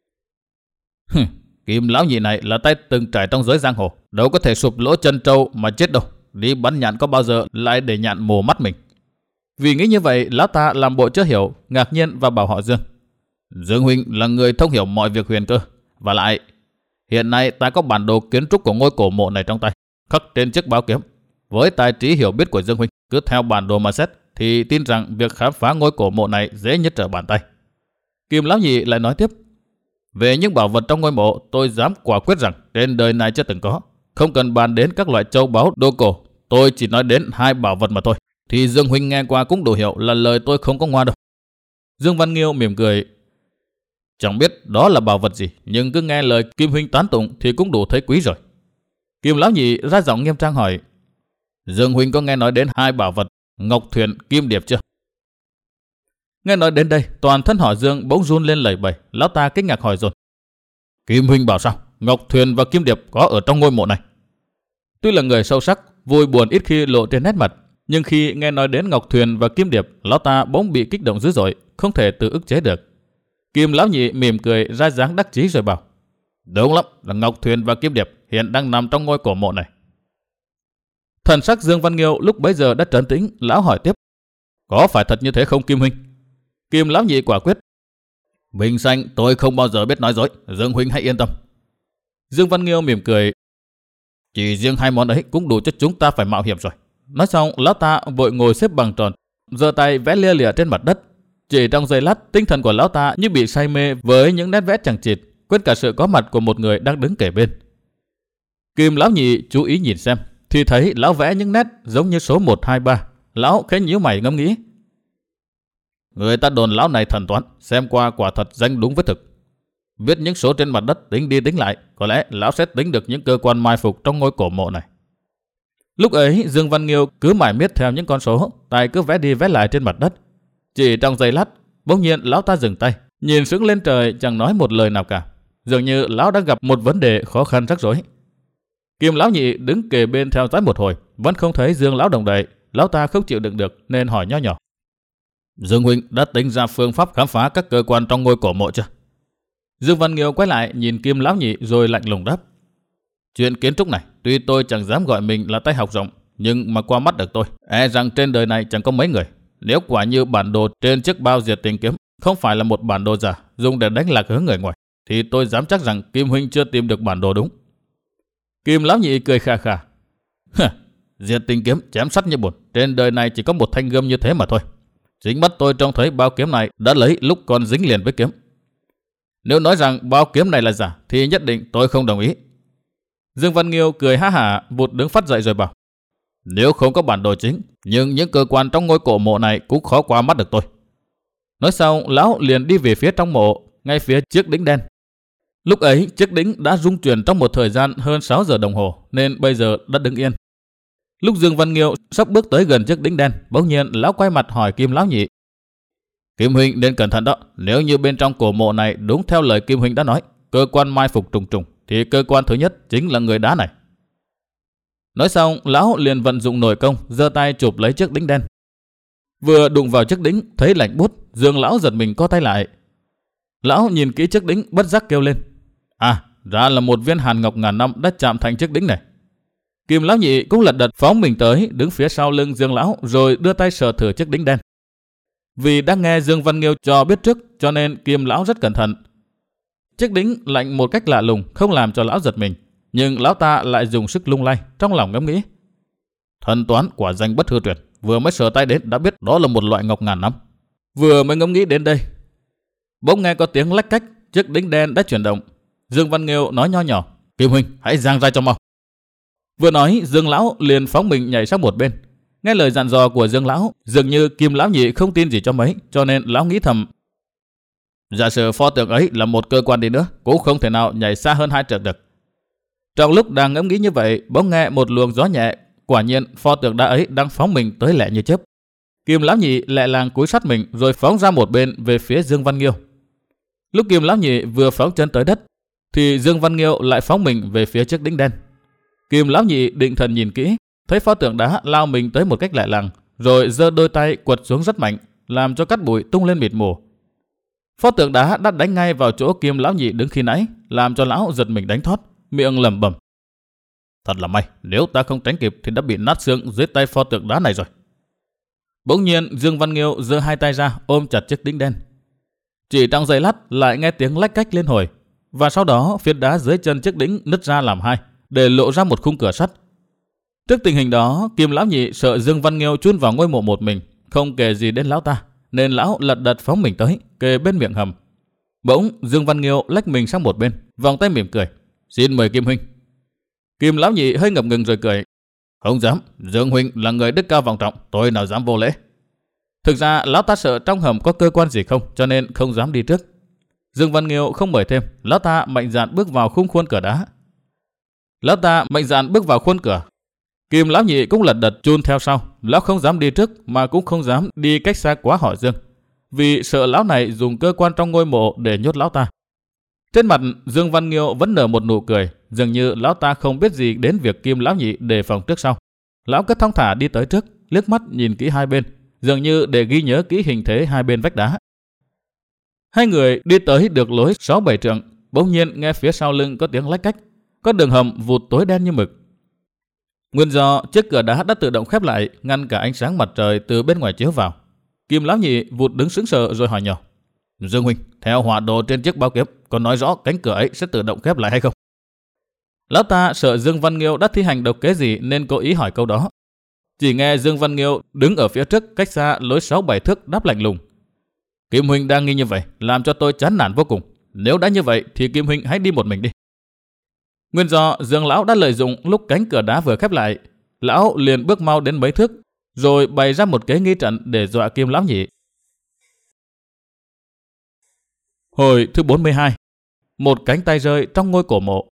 Speaker 1: Hừ, Kim lão nhị này là tay từng trải trong giới giang hồ, đâu có thể sụp lỗ chân trâu mà chết đâu. Đi bắn nhạn có bao giờ lại để nhạn mù mắt mình. Vì nghĩ như vậy, lão ta làm bộ chưa hiểu, ngạc nhiên và bảo họ Dương. Dương huynh là người thông hiểu mọi việc huyền cơ, và lại hiện nay ta có bản đồ kiến trúc của ngôi cổ mộ này trong tay, khắc trên chiếc báo kiếm. Với tài trí hiểu biết của Dương huynh, cứ theo bản đồ mà xét, thì tin rằng việc khám phá ngôi cổ mộ này dễ nhất trở bàn tay. Kim lão nhị lại nói tiếp. Về những bảo vật trong ngôi mộ, tôi dám quả quyết rằng trên đời này chưa từng có. Không cần bàn đến các loại châu báu đồ cổ, tôi chỉ nói đến hai bảo vật mà thôi. Thì Dương huynh nghe qua cũng đủ hiểu là lời tôi không có ngoa đâu. Dương Văn Nghiêu mỉm cười. Chẳng biết đó là bảo vật gì, nhưng cứ nghe lời Kim huynh tán tụng thì cũng đủ thấy quý rồi. Kim lão nhị ra giọng nghiêm trang hỏi. Dương huynh có nghe nói đến hai bảo vật Ngọc Thuyền, Kim Điệp chưa? Nghe nói đến đây, toàn thân họ Dương bỗng run lên lẩy bẩy. Lão ta kinh ngạc hỏi dồn. Kim huynh bảo sao Ngọc Thuyền và Kim Điệp có ở trong ngôi mộ này? Tuy là người sâu sắc, vui buồn ít khi lộ trên nét mặt, nhưng khi nghe nói đến Ngọc Thuyền và Kim Điệp, lão ta bỗng bị kích động dữ dội, không thể tự ức chế được. Kim lão nhị mỉm cười ra dáng đắc chí rồi bảo. Đúng lắm, là Ngọc Thuyền và Kim Điệp hiện đang nằm trong ngôi cổ mộ này. Thần sắc Dương Văn Nghiêu lúc bấy giờ đã trấn tĩnh, lão hỏi tiếp. Có phải thật như thế không Kim huynh? Kim lão nhị quả quyết. Bình sanh tôi không bao giờ biết nói dối, Dương huynh hãy yên tâm. Dương Văn Nghiêu mỉm cười. Chỉ riêng hai món ấy cũng đủ cho chúng ta phải mạo hiểm rồi. Nói xong, lão ta vội ngồi xếp bằng tròn, giơ tay vẽ lia lịa trên mặt đất. Chỉ trong giây lát, tinh thần của lão ta như bị say mê với những nét vẽ chằng chịt, quên cả sự có mặt của một người đang đứng kề bên. Kim lão nhị chú ý nhìn xem, thì thấy lão vẽ những nét giống như số một, hai, ba. Lão khẽ nhíu mày ngẫm nghĩ. Người ta đồn lão này thần toán, xem qua quả thật danh đúng với thực. Viết những số trên mặt đất tính đi tính lại, có lẽ lão sẽ tính được những cơ quan mai phục trong ngôi cổ mộ này. Lúc ấy Dương Văn Nghiêu cứ mải miết theo những con số, tay cứ vẽ đi vẽ lại trên mặt đất. Chỉ trong giây lát, bỗng nhiên lão ta dừng tay, nhìn sững lên trời chẳng nói một lời nào cả. Dường như lão đã gặp một vấn đề khó khăn rắc rối. Kim lão nhị đứng kề bên theo dõi một hồi, vẫn không thấy Dương lão đồng đậy. Lão ta không chịu đựng được nên hỏi nho nhỏ. Dương huynh đã tính ra phương pháp khám phá các cơ quan trong ngôi cổ mộ chưa? Dương Văn Nghiêu quay lại nhìn Kim lão nhị rồi lạnh lùng đáp. Chuyện kiến trúc này, tuy tôi chẳng dám gọi mình là tay học rộng, nhưng mà qua mắt được tôi, e rằng trên đời này chẳng có mấy người. Nếu quả như bản đồ trên chiếc bao diệt tình kiếm không phải là một bản đồ giả dùng để đánh lạc hướng người ngoài, thì tôi dám chắc rằng Kim huynh chưa tìm được bản đồ đúng. Kim lão nhị cười khà khà. Diệt tình kiếm chém sắt như bùn, trên đời này chỉ có một thanh gươm như thế mà thôi. Chính mắt tôi trông thấy bao kiếm này đã lấy lúc còn dính liền với kiếm. Nếu nói rằng bao kiếm này là giả thì nhất định tôi không đồng ý. Dương Văn Nghiêu cười ha hả, vụt đứng phát dậy rồi bảo. Nếu không có bản đồ chính, nhưng những cơ quan trong ngôi cổ mộ này cũng khó qua mắt được tôi. Nói xong, lão liền đi về phía trong mộ, ngay phía chiếc đỉnh đen. Lúc ấy chiếc đỉnh đã rung chuyển trong một thời gian hơn sáu giờ đồng hồ, nên bây giờ đã đứng yên. Lúc Dương Văn Nghiêu sắp bước tới gần chiếc đính đen, bỗng nhiên lão quay mặt hỏi Kim lão nhị: Kim huynh nên cẩn thận đó, nếu như bên trong cổ mộ này đúng theo lời Kim huynh đã nói, cơ quan mai phục trùng trùng, thì cơ quan thứ nhất chính là người đá này. Nói xong, lão liền vận dụng nội công, giơ tay chụp lấy chiếc đính đen. Vừa đụng vào chiếc đính, thấy lạnh buốt, Dương lão giật mình co tay lại. Lão nhìn kỹ chiếc đính, bất giác kêu lên: À, ra là một viên hàn ngọc ngàn năm đã chạm thành chiếc đính này. Kim lão nhị cũng lật đật phóng mình tới, đứng phía sau lưng Dương lão, rồi đưa tay sờ thử chiếc đính đen. Vì đã nghe Dương Văn Nghiêu cho biết trước, cho nên Kim lão rất cẩn thận. Chiếc đính lạnh một cách lạ lùng, không làm cho lão giật mình, nhưng lão ta lại dùng sức lung lay, trong lòng ngẫm nghĩ: Thần toán quả danh bất hư truyền, vừa mới sờ tay đến đã biết đó là một loại ngọc ngàn năm. Vừa mới ngẫm nghĩ đến đây, bỗng nghe có tiếng lách cách, chiếc đính đen đã chuyển động. Dương Văn Nghiêu nói nho nhỏ: Kim huynh, hãy giang ra cho mau. Vừa nói, Dương lão liền phóng mình nhảy sang một bên. Nghe lời dặn dò của Dương lão, dường như Kim lão nhị không tin gì cho mấy, cho nên lão nghĩ thầm: Giả sử pho tượng ấy là một cơ quan đi nữa, cũng không thể nào nhảy xa hơn hai trượng được. Trong lúc đang ngẫm nghĩ như vậy, bỗng nghe một luồng gió nhẹ, quả nhiên pho tượng đá ấy đang phóng mình tới lẹ như chớp. Kim lão nhị lẹ làng cúi sát mình rồi phóng ra một bên về phía Dương Văn Nghiêu. Lúc Kim lão nhị vừa phóng chân tới đất, thì Dương Văn Nghiêu lại phóng mình về phía chiếc đính đen. Kim lão nhị định thần nhìn kỹ, thấy pho tượng đá lao mình tới một cách lẹ làng, rồi giơ đôi tay quật xuống rất mạnh, làm cho cát bụi tung lên mịt mù. Pho tượng đá đã đánh ngay vào chỗ Kim lão nhị đứng khi nãy, làm cho lão giật mình đánh thót, miệng lẩm bẩm: Thật là may, nếu ta không tránh kịp thì đã bị nát xương dưới tay pho tượng đá này rồi. Bỗng nhiên Dương Văn Nghiêu giơ hai tay ra ôm chặt chiếc đính đen. Chỉ trong giây lát lại nghe tiếng lách cách liên hồi, và sau đó phiến đá dưới chân chiếc đính nứt ra làm hai, để lộ ra một khung cửa sắt. Trước tình hình đó, Kim lão nhị sợ Dương Văn Nghiêu chui vào ngôi mộ một mình, không kể gì đến lão ta, nên lão lật đật phóng mình tới, kề bên miệng hầm. Bỗng Dương Văn Nghiêu lách mình sang một bên, vòng tay mỉm cười: Xin mời Kim huynh. Kim lão nhị hơi ngập ngừng rồi cười: Không dám, Dương huynh là người đức cao vọng trọng, tôi nào dám vô lễ. Thực ra lão ta sợ trong hầm có cơ quan gì không, cho nên không dám đi trước. Dương Văn Nghiêu không mời thêm, lão ta mạnh dạn bước vào khung khuôn cửa đá. Lão ta mạnh dạn bước vào khuôn cửa. Kim lão nhị cũng lật đật chun theo sau. Lão không dám đi trước, mà cũng không dám đi cách xa quá họ Dương, vì sợ lão này dùng cơ quan trong ngôi mộ để nhốt lão ta. Trên mặt Dương Văn Nghiêu vẫn nở một nụ cười, dường như lão ta không biết gì đến việc Kim lão nhị đề phòng trước sau. Lão cứ thong thả đi tới trước, liếc mắt nhìn kỹ hai bên, dường như để ghi nhớ kỹ hình thế hai bên vách đá. Hai người đi tới được lối sáu bảy trượng, bỗng nhiên nghe phía sau lưng có tiếng lách cách, có đường hầm vụt tối đen như mực. Nguyên do chiếc cửa đá đã tự động khép lại, ngăn cả ánh sáng mặt trời từ bên ngoài chiếu vào. Kim lão nhị vụt đứng sững sờ rồi hỏi nhỏ: Dương huynh, theo họa đồ trên chiếc bao kiếm, có nói rõ cánh cửa ấy sẽ tự động khép lại hay không? Lão ta sợ Dương Văn Nghiêu đã thi hành độc kế gì nên cố ý hỏi câu đó. Chỉ nghe Dương Văn Nghiêu đứng ở phía trước cách xa lối sáu bảy thước đáp lạnh lùng: Kim huynh đang nghi như vậy, làm cho tôi chán nản vô cùng. Nếu đã như vậy thì Kim huynh hãy đi một mình đi. Nguyên do Dương lão đã lợi dụng lúc cánh cửa đá vừa khép lại, lão liền bước mau đến mấy thước, rồi bày ra một kế nghi trận để dọa Kim lão nhị. Hồi thứ bốn mươi hai. Một cánh tay rơi trong ngôi cổ mộ.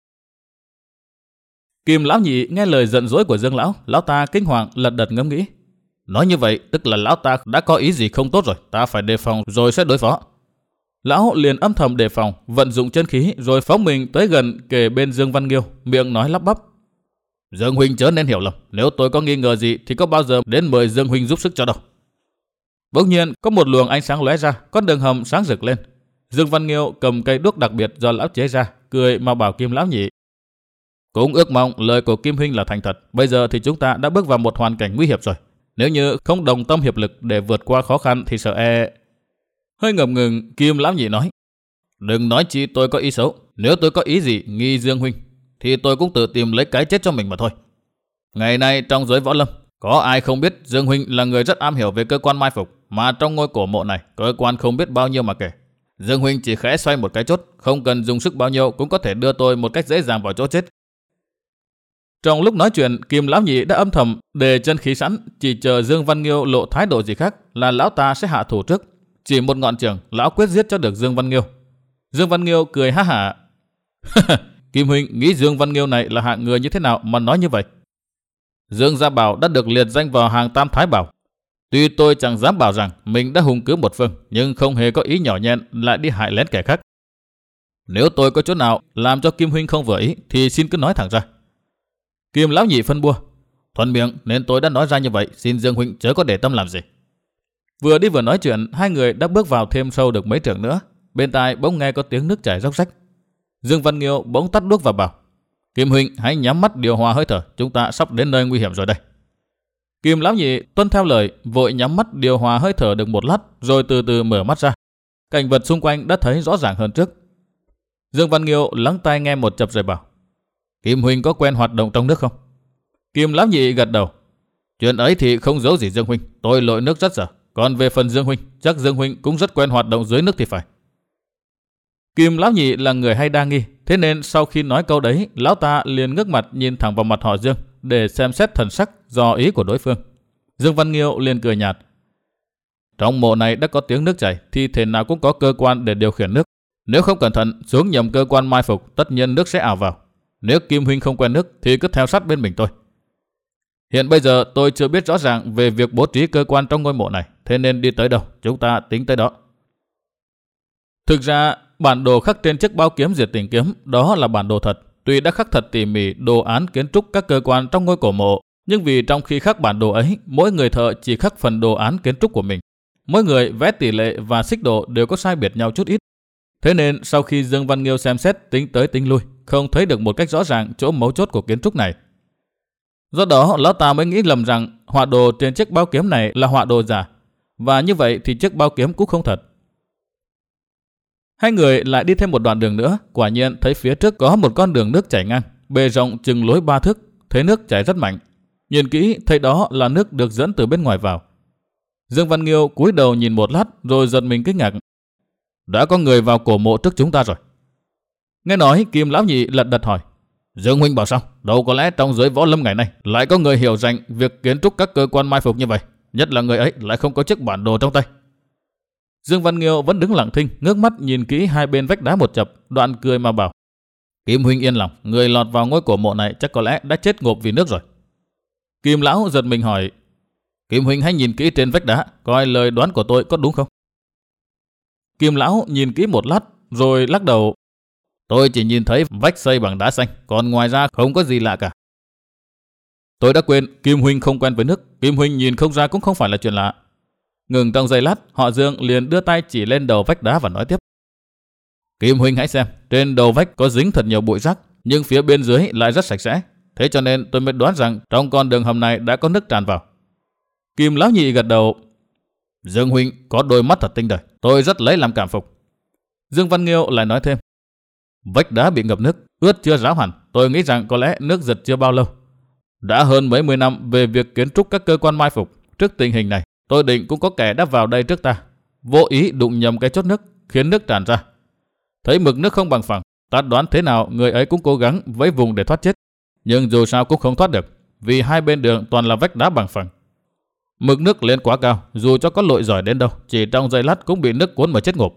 Speaker 1: Kim lão nhị nghe lời giận dỗi của Dương lão, lão ta kinh hoàng lật đật ngẫm nghĩ. Nói như vậy tức là lão ta đã có ý gì không tốt rồi, ta phải đề phòng rồi sẽ đối phó. Lão liền âm thầm đề phòng, vận dụng chân khí rồi phóng mình tới gần kề bên Dương Văn Nghiêu, miệng nói lắp bắp: Dương huynh chớ nên hiểu lầm, nếu tôi có nghi ngờ gì thì có bao giờ đến mời Dương huynh giúp sức cho đâu. Bỗng nhiên có một luồng ánh sáng lóe ra, con đường hầm sáng rực lên. Dương Văn Nghiêu cầm cây đuốc đặc biệt do lão chế ra, cười mà bảo Kim lão nhị: Cũng ước mong lời của Kim huynh là thành thật. Bây giờ thì chúng ta đã bước vào một hoàn cảnh nguy hiểm rồi. Nếu như không đồng tâm hiệp lực để vượt qua khó khăn thì sợ e... Hơi ngập ngừng, Kim lão nhị nói: Đừng nói chi tôi có ý xấu. Nếu tôi có ý gì nghi Dương huynh thì tôi cũng tự tìm lấy cái chết cho mình mà thôi. Ngày nay trong giới võ lâm, có ai không biết Dương huynh là người rất am hiểu về cơ quan mai phục, mà trong ngôi cổ mộ này cơ quan không biết bao nhiêu mà kể. Dương huynh chỉ khẽ xoay một cái chốt, không cần dùng sức bao nhiêu cũng có thể đưa tôi một cách dễ dàng vào chỗ chết. Trong lúc nói chuyện, Kim lão nhị đã âm thầm đề chân khí sẵn, chỉ chờ Dương Văn Nghiêu lộ thái độ gì khác là lão ta sẽ hạ thủ trước. Chỉ một ngọn chưởng, lão quyết giết cho được Dương Văn Nghiêu. Dương Văn Nghiêu cười ha hả: Kim huynh nghĩ Dương Văn Nghiêu này là hạng người như thế nào mà nói như vậy? Dương Gia Bảo đã được liệt danh vào hàng tam thái bảo. Tuy tôi chẳng dám bảo rằng mình đã hùng cứ một phương, nhưng không hề có ý nhỏ nhen lại đi hại lén kẻ khác. Nếu tôi có chỗ nào làm cho Kim huynh không vừa ý thì xin cứ nói thẳng ra. Kim lão nhị phân bua. Thuận miệng nên tôi đã nói ra như vậy, xin Dương huynh chớ có để tâm làm gì. Vừa đi vừa nói chuyện, hai người đã bước vào thêm sâu được mấy trượng nữa. Bên tai bỗng nghe có tiếng nước chảy róc rách. Dương Văn Nghiêu bỗng tắt đuốc và bảo: Kim huynh hãy nhắm mắt điều hòa hơi thở, chúng ta sắp đến nơi nguy hiểm rồi đây. Kim lão nhị tuân theo lời, vội nhắm mắt điều hòa hơi thở được một lát, rồi từ từ mở mắt ra. Cảnh vật xung quanh đã thấy rõ ràng hơn trước. Dương Văn Nghiêu lắng tai nghe một chập rồi bảo: Kim huynh có quen hoạt động trong nước không? Kim lão nhị gật đầu. Chuyện ấy thì không giấu gì Dương huynh, tôi lội nước rất dở. Còn về phần Dương huynh, chắc Dương huynh cũng rất quen hoạt động dưới nước thì phải. Kim lão nhị là người hay đa nghi, thế nên sau khi nói câu đấy, lão ta liền ngước mặt nhìn thẳng vào mặt họ Dương để xem xét thần sắc dò ý của đối phương. Dương Văn Nghiêu liền cười nhạt: Trong mộ này đã có tiếng nước chảy thì thể nào cũng có cơ quan để điều khiển nước. Nếu không cẩn thận xuống nhầm cơ quan mai phục, tất nhiên nước sẽ ảo vào. Nếu Kim huynh không quen nước thì cứ theo sát bên mình tôi. Hiện bây giờ tôi chưa biết rõ ràng về việc bố trí cơ quan trong ngôi mộ này, thế nên đi tới đâu chúng ta tính tới đó. Thực ra bản đồ khắc trên chiếc bao kiếm diệt tình kiếm đó là bản đồ thật. Tuy đã khắc thật tỉ mỉ đồ án kiến trúc các cơ quan trong ngôi cổ mộ, nhưng vì trong khi khắc bản đồ ấy, mỗi người thợ chỉ khắc phần đồ án kiến trúc của mình. Mỗi người vẽ tỷ lệ và xích độ đều có sai biệt nhau chút ít. Thế nên sau khi Dương Văn Nghiêu xem xét tính tới tính lui, không thấy được một cách rõ ràng chỗ mấu chốt của kiến trúc này. Do đó lão ta mới nghĩ lầm rằng họa đồ trên chiếc bao kiếm này là họa đồ giả, và như vậy thì chiếc bao kiếm cũng không thật. Hai người lại đi thêm một đoạn đường nữa, quả nhiên thấy phía trước có một con đường nước chảy ngang, bề rộng chừng lối ba thước, thấy nước chảy rất mạnh. Nhìn kỹ thấy đó là nước được dẫn từ bên ngoài vào. Dương Văn Nghiêu cúi đầu nhìn một lát rồi giật mình kinh ngạc: Đã có người vào cổ mộ trước chúng ta rồi. Nghe nói Kim lão nhị lật đật hỏi: Dương huynh bảo sao? Đâu có lẽ trong giới võ lâm ngày nay lại có người hiểu rành việc kiến trúc các cơ quan mai phục như vậy, nhất là người ấy lại không có chiếc bản đồ trong tay. Dương Văn Nghiêu vẫn đứng lặng thinh, ngước mắt nhìn kỹ hai bên vách đá một chập, đoạn cười mà bảo: Kim huynh yên lòng, người lọt vào ngôi cổ mộ này chắc có lẽ đã chết ngộp vì nước rồi. Kim lão giật mình hỏi: Kim huynh hãy nhìn kỹ trên vách đá, coi lời đoán của tôi có đúng không? Kim lão nhìn kỹ một lát rồi lắc đầu: Tôi chỉ nhìn thấy vách xây bằng đá xanh, còn ngoài ra không có gì lạ cả. Tôi đã quên, Kim huynh không quen với nước, Kim huynh nhìn không ra cũng không phải là chuyện lạ. Ngừng trong giây lát, họ Dương liền đưa tay chỉ lên đầu vách đá và nói tiếp: Kim huynh hãy xem, trên đầu vách có dính thật nhiều bụi rác, nhưng phía bên dưới lại rất sạch sẽ. Thế cho nên tôi mới đoán rằng trong con đường hầm này đã có nước tràn vào. Kim lão nhị gật đầu: Dương huynh có đôi mắt thật tinh đời, tôi rất lấy làm cảm phục. Dương Văn Nghiêu lại nói thêm: Vách đá bị ngập nước, ướt chưa ráo hẳn, tôi nghĩ rằng có lẽ nước giật chưa bao lâu. Đã hơn mấy mươi năm về việc kiến trúc các cơ quan mai phục, trước tình hình này, tôi định cũng có kẻ đã vào đây trước ta, vô ý đụng nhầm cái chốt nước, khiến nước tràn ra. Thấy mực nước không bằng phẳng, ta đoán thế nào người ấy cũng cố gắng vẫy vùng để thoát chết, nhưng dù sao cũng không thoát được, vì hai bên đường toàn là vách đá bằng phẳng. Mực nước lên quá cao, dù cho có lội giỏi đến đâu, chỉ trong giây lát cũng bị nước cuốn mà chết ngộp.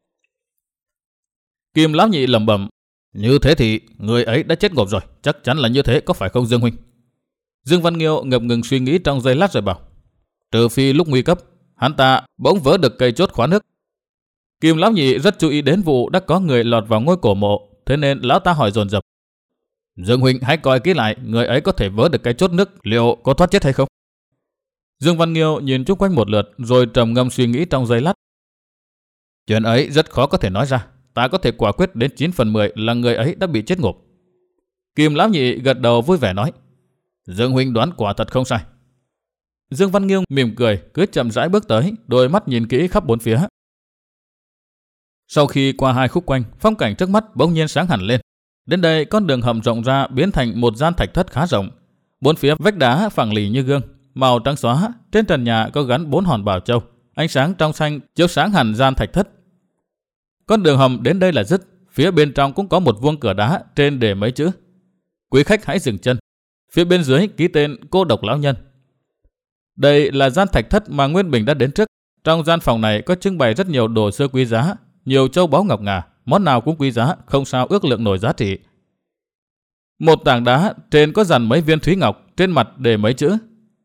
Speaker 1: Kim lão nhị lẩm bẩm: Như thế thì người ấy đã chết ngộp rồi, chắc chắn là như thế, có phải không Dương huynh? Dương Văn Nghiêu ngập ngừng suy nghĩ trong giây lát rồi bảo: Trừ phi lúc nguy cấp, hắn ta bỗng vỡ được cây chốt khóa nước. Kim lão nhị rất chú ý đến vụ đã có người lọt vào ngôi cổ mộ, thế nên lão ta hỏi dồn dập: Dương huynh hãy coi kỹ lại, người ấy có thể vỡ được cái chốt nước, liệu có thoát chết hay không? Dương Văn Nghiêu nhìn chung quanh một lượt rồi trầm ngâm suy nghĩ trong giây lát. Chuyện ấy rất khó có thể nói ra, ta có thể quả quyết đến chín phần mười là người ấy đã bị chết ngộp. Kim lão nhị gật đầu vui vẻ nói: Dương huynh đoán quả thật không sai. Dương Văn Nghiêu mỉm cười, cứ chậm rãi bước tới, đôi mắt nhìn kỹ khắp bốn phía. Sau khi qua hai khúc quanh, phong cảnh trước mắt bỗng nhiên sáng hẳn lên. Đến đây con đường hầm rộng ra biến thành một gian thạch thất khá rộng. Bốn phía vách đá phẳng lì như gương, màu trắng xóa, trên trần nhà có gắn bốn hòn bảo châu, ánh sáng trong xanh chiếu sáng hẳn gian thạch thất. Con đường hầm đến đây là dứt, phía bên trong cũng có một vuông cửa đá, trên để mấy chữ: Quý khách hãy dừng chân. Phía bên dưới ký tên Cô Độc lão nhân. Đây là gian thạch thất mà Nguyên Bình đã đến trước. Trong gian phòng này có trưng bày rất nhiều đồ xưa quý giá, nhiều châu báu ngọc ngà, món nào cũng quý giá, không sao ước lượng nổi giá trị. Một tảng đá trên có dàn mấy viên thúy ngọc, trên trên mặt để mấy chữ: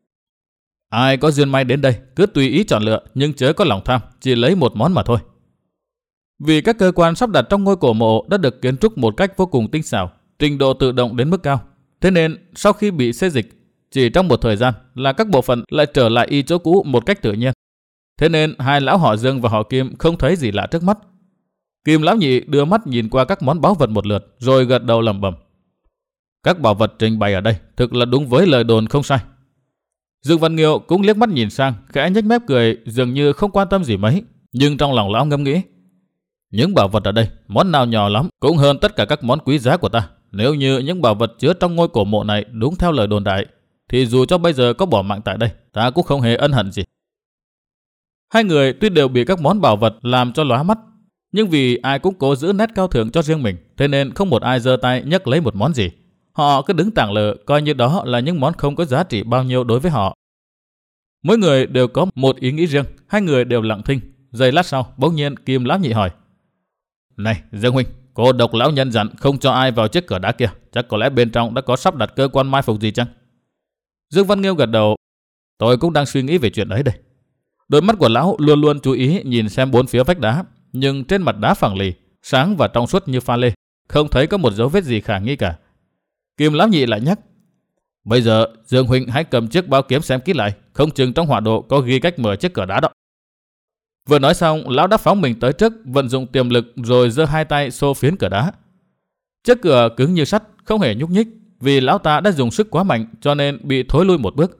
Speaker 1: ai có duyên may đến đây cứ tùy ý chọn lựa, nhưng chớ có lòng tham, chỉ lấy một món mà thôi. Vì các cơ quan sắp đặt trong ngôi cổ mộ đã được kiến trúc một cách vô cùng tinh xảo, trình độ tự động đến mức cao, thế nên sau khi bị xê dịch, chỉ trong một thời gian là các bộ phận lại trở lại y chỗ cũ một cách tự nhiên. Thế nên hai lão họ Dương và họ Kim không thấy gì lạ trước mắt. Kim lão nhị đưa mắt nhìn qua các món báu vật một lượt, rồi gật đầu lẩm bẩm: các bảo vật trình bày ở đây thực là đúng với lời đồn không sai. Dương Văn Nghiêu cũng liếc mắt nhìn sang, khẽ nhếch mép cười, dường như không quan tâm gì mấy, nhưng trong lòng lão ngẫm nghĩ: những bảo vật ở đây, món nào nhỏ lắm cũng hơn tất cả các món quý giá của ta. Nếu như những bảo vật chứa trong ngôi cổ mộ này đúng theo lời đồn đại, thì dù cho bây giờ có bỏ mạng tại đây, ta cũng không hề ân hận gì. Hai người tuy đều bị các món bảo vật làm cho lóa mắt, nhưng vì ai cũng cố giữ nét cao thượng cho riêng mình, thế nên không một ai giơ tay nhấc lấy một món gì. Họ cứ đứng tảng lờ, coi như đó là những món không có giá trị bao nhiêu đối với họ. Mỗi người đều có một ý nghĩ riêng, hai người đều lặng thinh. Giây lát sau, bỗng nhiên Kim lão nhị hỏi: này Dương huynh, cô độc lão nhân dặn không cho ai vào chiếc cửa đá kia, chắc có lẽ bên trong đã có sắp đặt cơ quan mai phục gì chăng? Dương Văn Nghiêu gật đầu: tôi cũng đang suy nghĩ về chuyện đấy đây. Đôi mắt của lão luôn luôn chú ý nhìn xem bốn phía vách đá, nhưng trên mặt đá phẳng lì, sáng và trong suốt như pha lê, không thấy có một dấu vết gì khả nghi cả. Kim lão nhị lại nhắc: bây giờ Dương huynh hãy cầm chiếc bao kiếm xem kỹ lại, không chừng trong họa độ có ghi cách mở chiếc cửa đá đó. Vừa nói xong, lão đã phóng mình tới trước, vận dụng tiềm lực rồi giơ hai tay xô phiến cửa đá. Chiếc cửa cứng như sắt, không hề nhúc nhích, vì lão ta đã dùng sức quá mạnh cho nên bị thối lui một bước.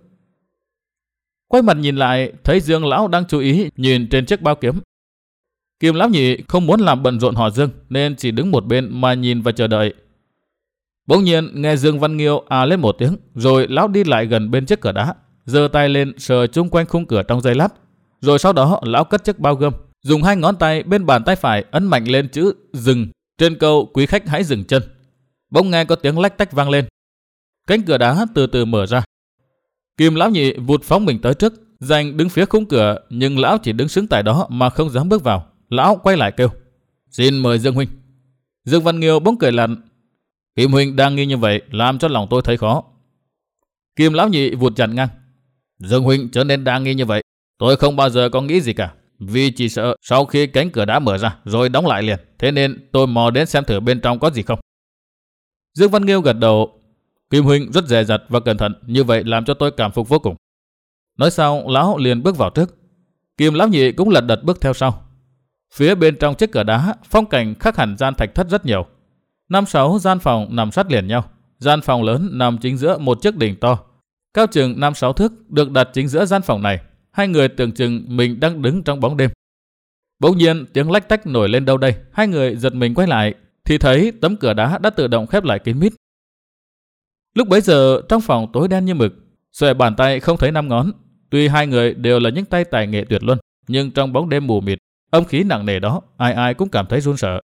Speaker 1: Quay mặt nhìn lại, thấy Dương lão đang chú ý nhìn trên chiếc bao kiếm. Kim lão nhị không muốn làm bận rộn họ Dương nên chỉ đứng một bên mà nhìn và chờ đợi. Bỗng nhiên nghe Dương Văn Nghiêu à lên một tiếng, rồi lão đi lại gần bên chiếc cửa đá, giơ tay lên sờ chung quanh khung cửa trong giây lát, rồi sau đó lão cất chiếc bao gươm, dùng hai ngón tay bên bàn tay phải ấn mạnh lên chữ dừng trên câu quý khách hãy dừng chân. Bỗng nghe có tiếng lách tách vang lên, cánh cửa đá từ từ mở ra. Kim lão nhị vụt phóng mình tới trước, giành đứng phía khung cửa, nhưng lão chỉ đứng sững tại đó mà không dám bước vào. Lão quay lại kêu: xin mời Dương huynh. Dương Văn Nghiêu bỗng cười lạnh: Kim huynh đang nghi như vậy làm cho lòng tôi thấy khó. Kim lão nhị vụt chặn ngang: Dương huynh trở nên đang nghi như vậy, tôi không bao giờ có nghĩ gì cả, vì chỉ sợ sau khi cánh cửa đá mở ra rồi đóng lại liền, thế nên tôi mò đến xem thử bên trong có gì không. Dương Văn Nghiêu gật đầu: Kim huynh rất dè dặt và cẩn thận, như vậy làm cho tôi cảm phục vô cùng. Nói xong, lão liền bước vào trước. Kim lão nhị cũng lật đật bước theo sau. Phía bên trong chiếc cửa đá, phong cảnh khác hẳn gian thạch thất rất nhiều. Năm sáu gian phòng nằm sát liền nhau. Gian phòng lớn nằm chính giữa một chiếc đỉnh to, cao chừng năm sáu thước, được đặt chính giữa gian phòng này. Hai người tưởng chừng mình đang đứng trong bóng đêm. Bỗng nhiên tiếng lách tách nổi lên đâu đây. Hai người giật mình quay lại thì thấy tấm cửa đá đã tự động khép lại kín mít. Lúc bấy giờ trong phòng tối đen như mực, xòe bàn tay không thấy năm ngón. Tuy hai người đều là những tay tài nghệ tuyệt luân, nhưng trong bóng đêm mù mịt, âm khí nặng nề đó, ai ai cũng cảm thấy run sợ.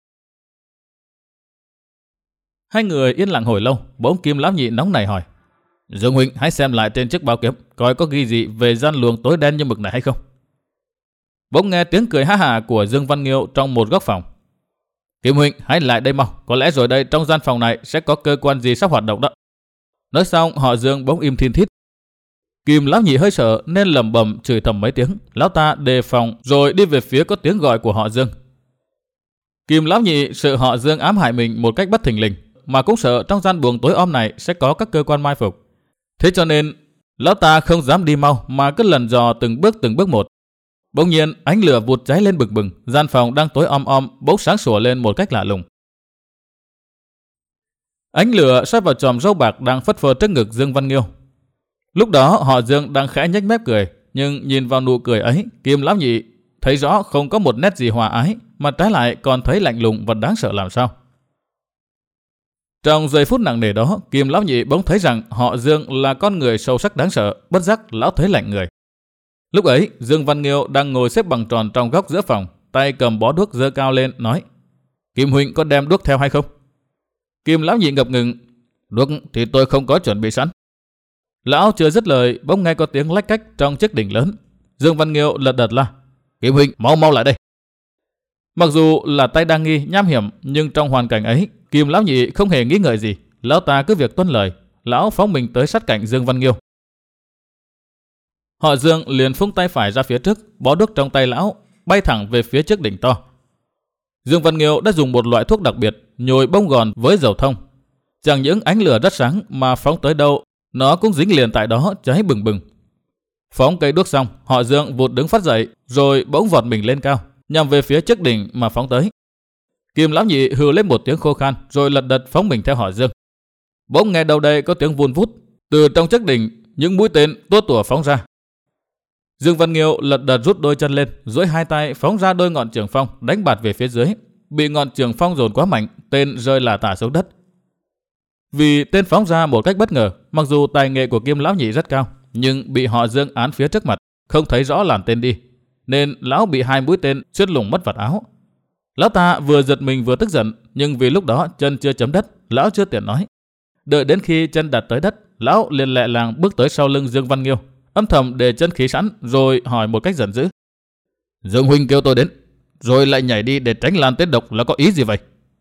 Speaker 1: Hai người yên lặng hồi lâu, bỗng Kim lão nhị nóng nảy hỏi: Dương huynh hãy xem lại trên chiếc bao kiếm, coi có ghi gì về gian luồng tối đen như mực này hay không. Bỗng nghe tiếng cười ha hả của Dương Văn Nghiêu trong một góc phòng: Kim huynh hãy lại đây mau, có lẽ rồi đây trong gian phòng này sẽ có cơ quan gì sắp hoạt động đó. Nói xong họ Dương bỗng im thiên thít. Kim lão nhị hơi sợ nên lẩm bẩm chửi thầm mấy tiếng. Lão ta đề phòng rồi đi về phía có tiếng gọi của họ Dương. Kim lão nhị sợ họ Dương ám hại mình một cách bất thình lình, mà cũng sợ trong gian buồng tối om này sẽ có các cơ quan mai phục. Thế cho nên lão ta không dám đi mau mà cứ lần dò từng bước từng bước một. Bỗng nhiên ánh lửa vụt cháy lên bừng bừng, gian phòng đang tối om om bỗng sáng sủa lên một cách lạ lùng. Ánh lửa soi vào chòm râu bạc đang phất phơ trước ngực Dương Văn Nghiêu. Lúc đó họ Dương đang khẽ nhếch mép cười, nhưng nhìn vào nụ cười ấy, Kim lão nhị thấy rõ không có một nét gì hòa ái, mà trái lại còn thấy lạnh lùng và đáng sợ làm sao. Trong giây phút nặng nề đó, Kim lão nhị bỗng thấy rằng họ Dương là con người sâu sắc đáng sợ, bất giác lão thấy lạnh người. Lúc ấy, Dương Văn Nghiêu đang ngồi xếp bằng tròn trong góc giữa phòng, tay cầm bó đuốc giơ cao lên nói: Kim huynh có đem đuốc theo hay không? Kim lão nhị ngập ngừng: Đuốc thì tôi không có chuẩn bị sẵn. Lão chưa dứt lời, bỗng nghe có tiếng lách cách trong chiếc đỉnh lớn. Dương Văn Nghiêu lật đật la: Kim huynh mau mau lại đây. Mặc dù là tay đang nghi nham hiểm, nhưng trong hoàn cảnh ấy, Kim lão nhị không hề nghĩ ngợi gì. Lão ta cứ việc tuân lời. lão phóng mình tới sát cạnh Dương Văn Nghiêu. Họ Dương liền phung tay phải ra phía trước, bó đuốc trong tay lão bay thẳng về phía chiếc đỉnh to. Dương Văn Nghiêu đã dùng một loại thuốc đặc biệt nhồi bông gòn với dầu thông. Chẳng những ánh lửa rất sáng mà phóng tới đâu, nó cũng dính liền tại đó cháy bừng bừng. Phóng cây đuốc xong, họ Dương vụt đứng phát dậy, rồi bỗng vọt mình lên cao, nhằm về phía chiếc đỉnh mà phóng tới. Kim lão nhị hừ lên một tiếng khô khan, rồi lật đật phóng mình theo họ Dương. Bỗng nghe đầu đây có tiếng vun vút, từ trong chiếc đỉnh những mũi tên tua tủa phóng ra. Dương Văn Nghiêu lật đật rút đôi chân lên, duỗi hai tay phóng ra đôi ngọn trường phong đánh bạt về phía dưới. Bị ngọn trường phong dồn quá mạnh, tên rơi lả tả xuống đất. Vì tên phóng ra một cách bất ngờ, mặc dù tài nghệ của Kim lão nhị rất cao, nhưng bị họ Dương án phía trước mặt, không thấy rõ làn tên đi, nên lão bị hai mũi tên xuyên lủng mất vạt áo. Lão ta vừa giật mình vừa tức giận, nhưng vì lúc đó chân chưa chấm đất, lão chưa tiện nói. Đợi đến khi chân đặt tới đất, lão liền lẹ làng bước tới sau lưng Dương Văn Nghiêu, âm thầm để chân khí sẵn, rồi hỏi một cách giận dữ: Dương huynh kêu tôi đến, rồi lại nhảy đi để tránh làn tên độc là có ý gì vậy?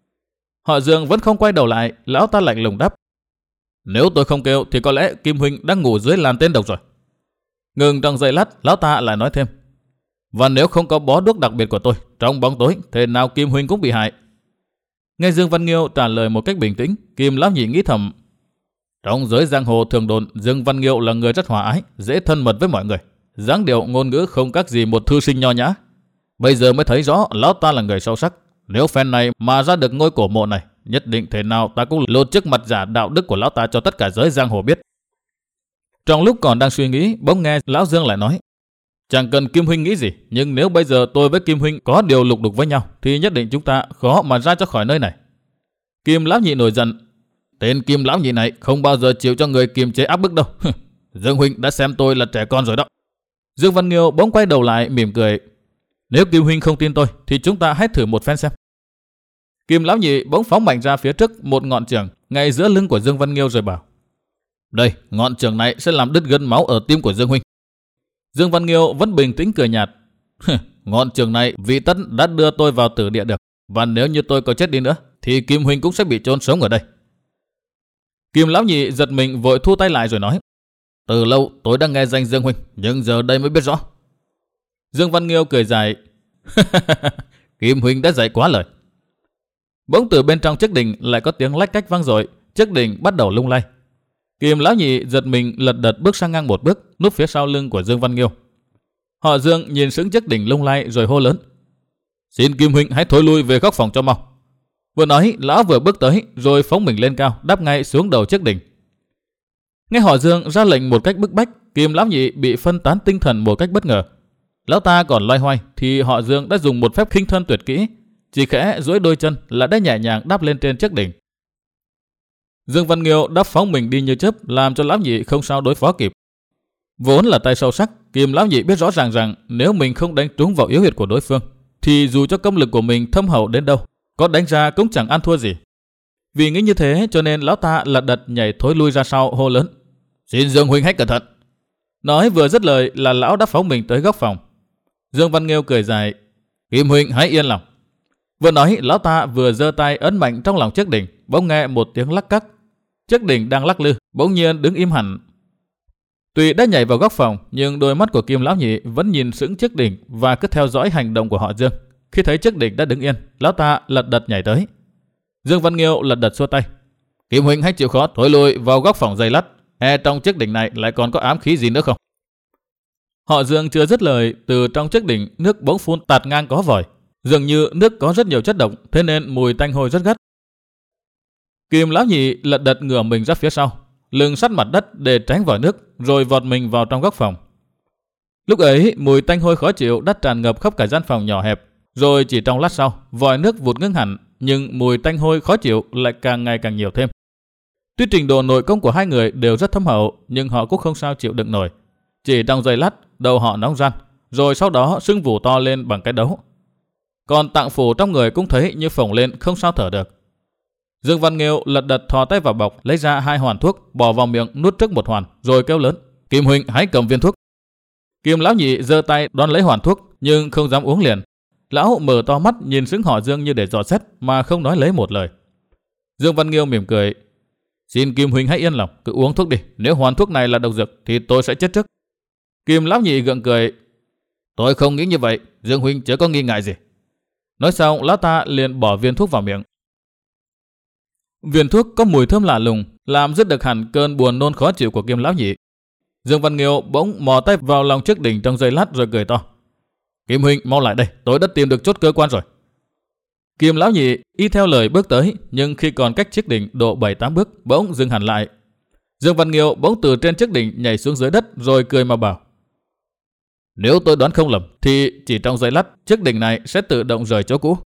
Speaker 1: Họ Dương vẫn không quay đầu lại, lão ta lạnh lùng đáp: Nếu tôi không kêu thì có lẽ Kim huynh đang ngủ dưới làn tên độc rồi. Ngừng trong giây lát, lão ta lại nói thêm: Và nếu không có bó đuốc đặc biệt của tôi, trong bóng tối, thế nào Kim huynh cũng bị hại. Nghe Dương Văn Nghiêu trả lời một cách bình tĩnh, Kim lão nhị nghĩ thầm: Trong giới giang hồ thường đồn Dương Văn Nghiêu là người rất hòa ái, dễ thân mật với mọi người, dáng điệu ngôn ngữ không khác gì một thư sinh nho nhã. Bây giờ mới thấy rõ lão ta là người sâu sắc. Nếu phen này mà ra được ngôi cổ mộ này, nhất định thế nào ta cũng lột chiếc mặt giả đạo đức của lão ta cho tất cả giới giang hồ biết. Trong lúc còn đang suy nghĩ, bỗng nghe lão Dương lại nói: Chẳng cần Kim huynh nghĩ gì, nhưng nếu bây giờ tôi với Kim huynh có điều lục đục với nhau, thì nhất định chúng ta khó mà ra cho khỏi nơi này. Kim lão nhị nổi giận: Tên Kim lão nhị này không bao giờ chịu cho người kiềm chế áp bức đâu. Dương huynh đã xem tôi là trẻ con rồi đó. Dương Văn Nghiêu bỗng quay đầu lại mỉm cười: Nếu Kim huynh không tin tôi thì chúng ta hãy thử một phen xem. Kim lão nhị bỗng phóng mạnh ra phía trước một ngọn chưởng ngay giữa lưng của Dương Văn Nghiêu rồi bảo: Đây, ngọn chưởng này sẽ làm đứt gân máu ở tim của Dương huynh. Dương Văn Nghiêu vẫn bình tĩnh cười nhạt: Ngọn chưởng này vì tất đã đưa tôi vào tử địa được, và nếu như tôi có chết đi nữa thì Kim huynh cũng sẽ bị chôn sống ở đây. Kim lão nhị giật mình vội thu tay lại rồi nói: Từ lâu tôi đã nghe danh Dương huynh, nhưng giờ đây mới biết rõ. Dương Văn Nghiêu cười dài: Kim huynh đã dạy quá lời. Bỗng từ bên trong chiếc đình lại có tiếng lách cách vang dội, chiếc đình bắt đầu lung lay. Kim lão nhị giật mình lật đật bước sang ngang một bước, núp phía sau lưng của Dương Văn Nghiêu. Họ Dương nhìn sững chiếc đình lung lay rồi hô lớn: Xin Kim huynh hãy thối lui về góc phòng cho mau. Vừa nói, lão vừa bước tới rồi phóng mình lên cao, đáp ngay xuống đầu chiếc đình. Nghe họ Dương ra lệnh một cách bức bách, Kim lão nhị bị phân tán tinh thần một cách bất ngờ. Lão ta còn loay hoay thì họ Dương đã dùng một phép khinh thân tuyệt kỹ, chỉ khẽ duỗi đôi chân là đã nhẹ nhàng đáp lên trên chiếc đỉnh. Dương Văn Nghiêu đáp phóng mình đi như chớp, làm cho lão nhị không sao đối phó kịp. Vốn là tay sâu sắc, Kim lão nhị biết rõ ràng rằng nếu mình không đánh trúng vào yếu huyệt của đối phương, thì dù cho công lực của mình thâm hậu đến đâu, có đánh ra cũng chẳng ăn thua gì. Vì nghĩ như thế cho nên lão ta lật đật nhảy thối lui ra sau, hô lớn: Xin Dương huynh hãy cẩn thận. Nói vừa dứt lời là lão đã phóng mình tới góc phòng. Dương Văn Nghiêu cười dài: Kim huynh hãy yên lòng. Vừa nói, lão ta vừa giơ tay ấn mạnh trong lòng chiếc đỉnh, bỗng nghe một tiếng lắc cắc. Chiếc đỉnh đang lắc lư, bỗng nhiên đứng im hẳn. Tuy đã nhảy vào góc phòng, nhưng đôi mắt của Kim lão nhị vẫn nhìn sững chiếc đỉnh và cứ theo dõi hành động của họ Dương. Khi thấy chiếc đỉnh đã đứng yên, lão ta lật đật nhảy tới. Dương Văn Nghiêu lật đật xua tay: Kim huynh hãy chịu khó thối lui vào góc phòng giày lắt, e trong chiếc đỉnh này lại còn có ám khí gì nữa không? Họ Dương chưa dứt lời, từ trong chiếc đỉnh nước bỗng phun tạt ngang có vòi. Dường như nước có rất nhiều chất độc, thế nên mùi tanh hôi rất gắt. Kim lão nhị lật đật ngửa mình ra phía sau, lưng sát mặt đất để tránh vòi nước, rồi vọt mình vào trong góc phòng. Lúc ấy mùi tanh hôi khó chịu đã tràn ngập khắp cả gian phòng nhỏ hẹp, rồi chỉ trong lát sau vòi nước vụt ngưng hẳn, nhưng mùi tanh hôi khó chịu lại càng ngày càng nhiều thêm. Tuy trình độ nội công của hai người đều rất thâm hậu, nhưng họ cũng không sao chịu đựng nổi. Chỉ trong giây lát, đầu họ nóng ran, rồi sau đó sưng vù to lên bằng cái đấu. Còn tạng phủ trong người cũng thấy như phồng lên, không sao thở được. Dương Văn Nghiêu lật đật thò tay vào bọc, lấy ra hai hoàn thuốc, bỏ vào miệng nuốt trước một hoàn, rồi kêu lớn: Kim huynh hãy cầm viên thuốc. Kim lão nhị giơ tay đón lấy hoàn thuốc, nhưng không dám uống liền. Lão mở to mắt nhìn sững họ Dương như để dò xét, mà không nói lấy một lời. Dương Văn Nghiêu mỉm cười: Xin Kim huynh hãy yên lòng, cứ uống thuốc đi. Nếu hoàn thuốc này là độc dược thì tôi sẽ chết trước. Kim lão nhị gượng cười. Tôi không nghĩ như vậy, Dương huynh chớ có nghi ngại gì. Nói xong, lão ta liền bỏ viên thuốc vào miệng. Viên thuốc có mùi thơm lạ lùng, làm dứt được hẳn cơn buồn nôn khó chịu của Kim lão nhị. Dương Văn Nghiêu bỗng mò tay vào lòng chiếc đỉnh trong giây lát rồi cười to. Kim huynh mau lại đây, tôi đã tìm được chốt cơ quan rồi. Kim lão nhị y theo lời bước tới, nhưng khi còn cách chiếc đỉnh độ bảy tám bước, bỗng dừng hẳn lại. Dương Văn Nghiêu bỗng từ trên chiếc đỉnh nhảy xuống dưới đất rồi cười mà bảo. Nếu tôi đoán không lầm thì chỉ trong giây lát chiếc đỉnh này sẽ tự động rời chỗ cũ.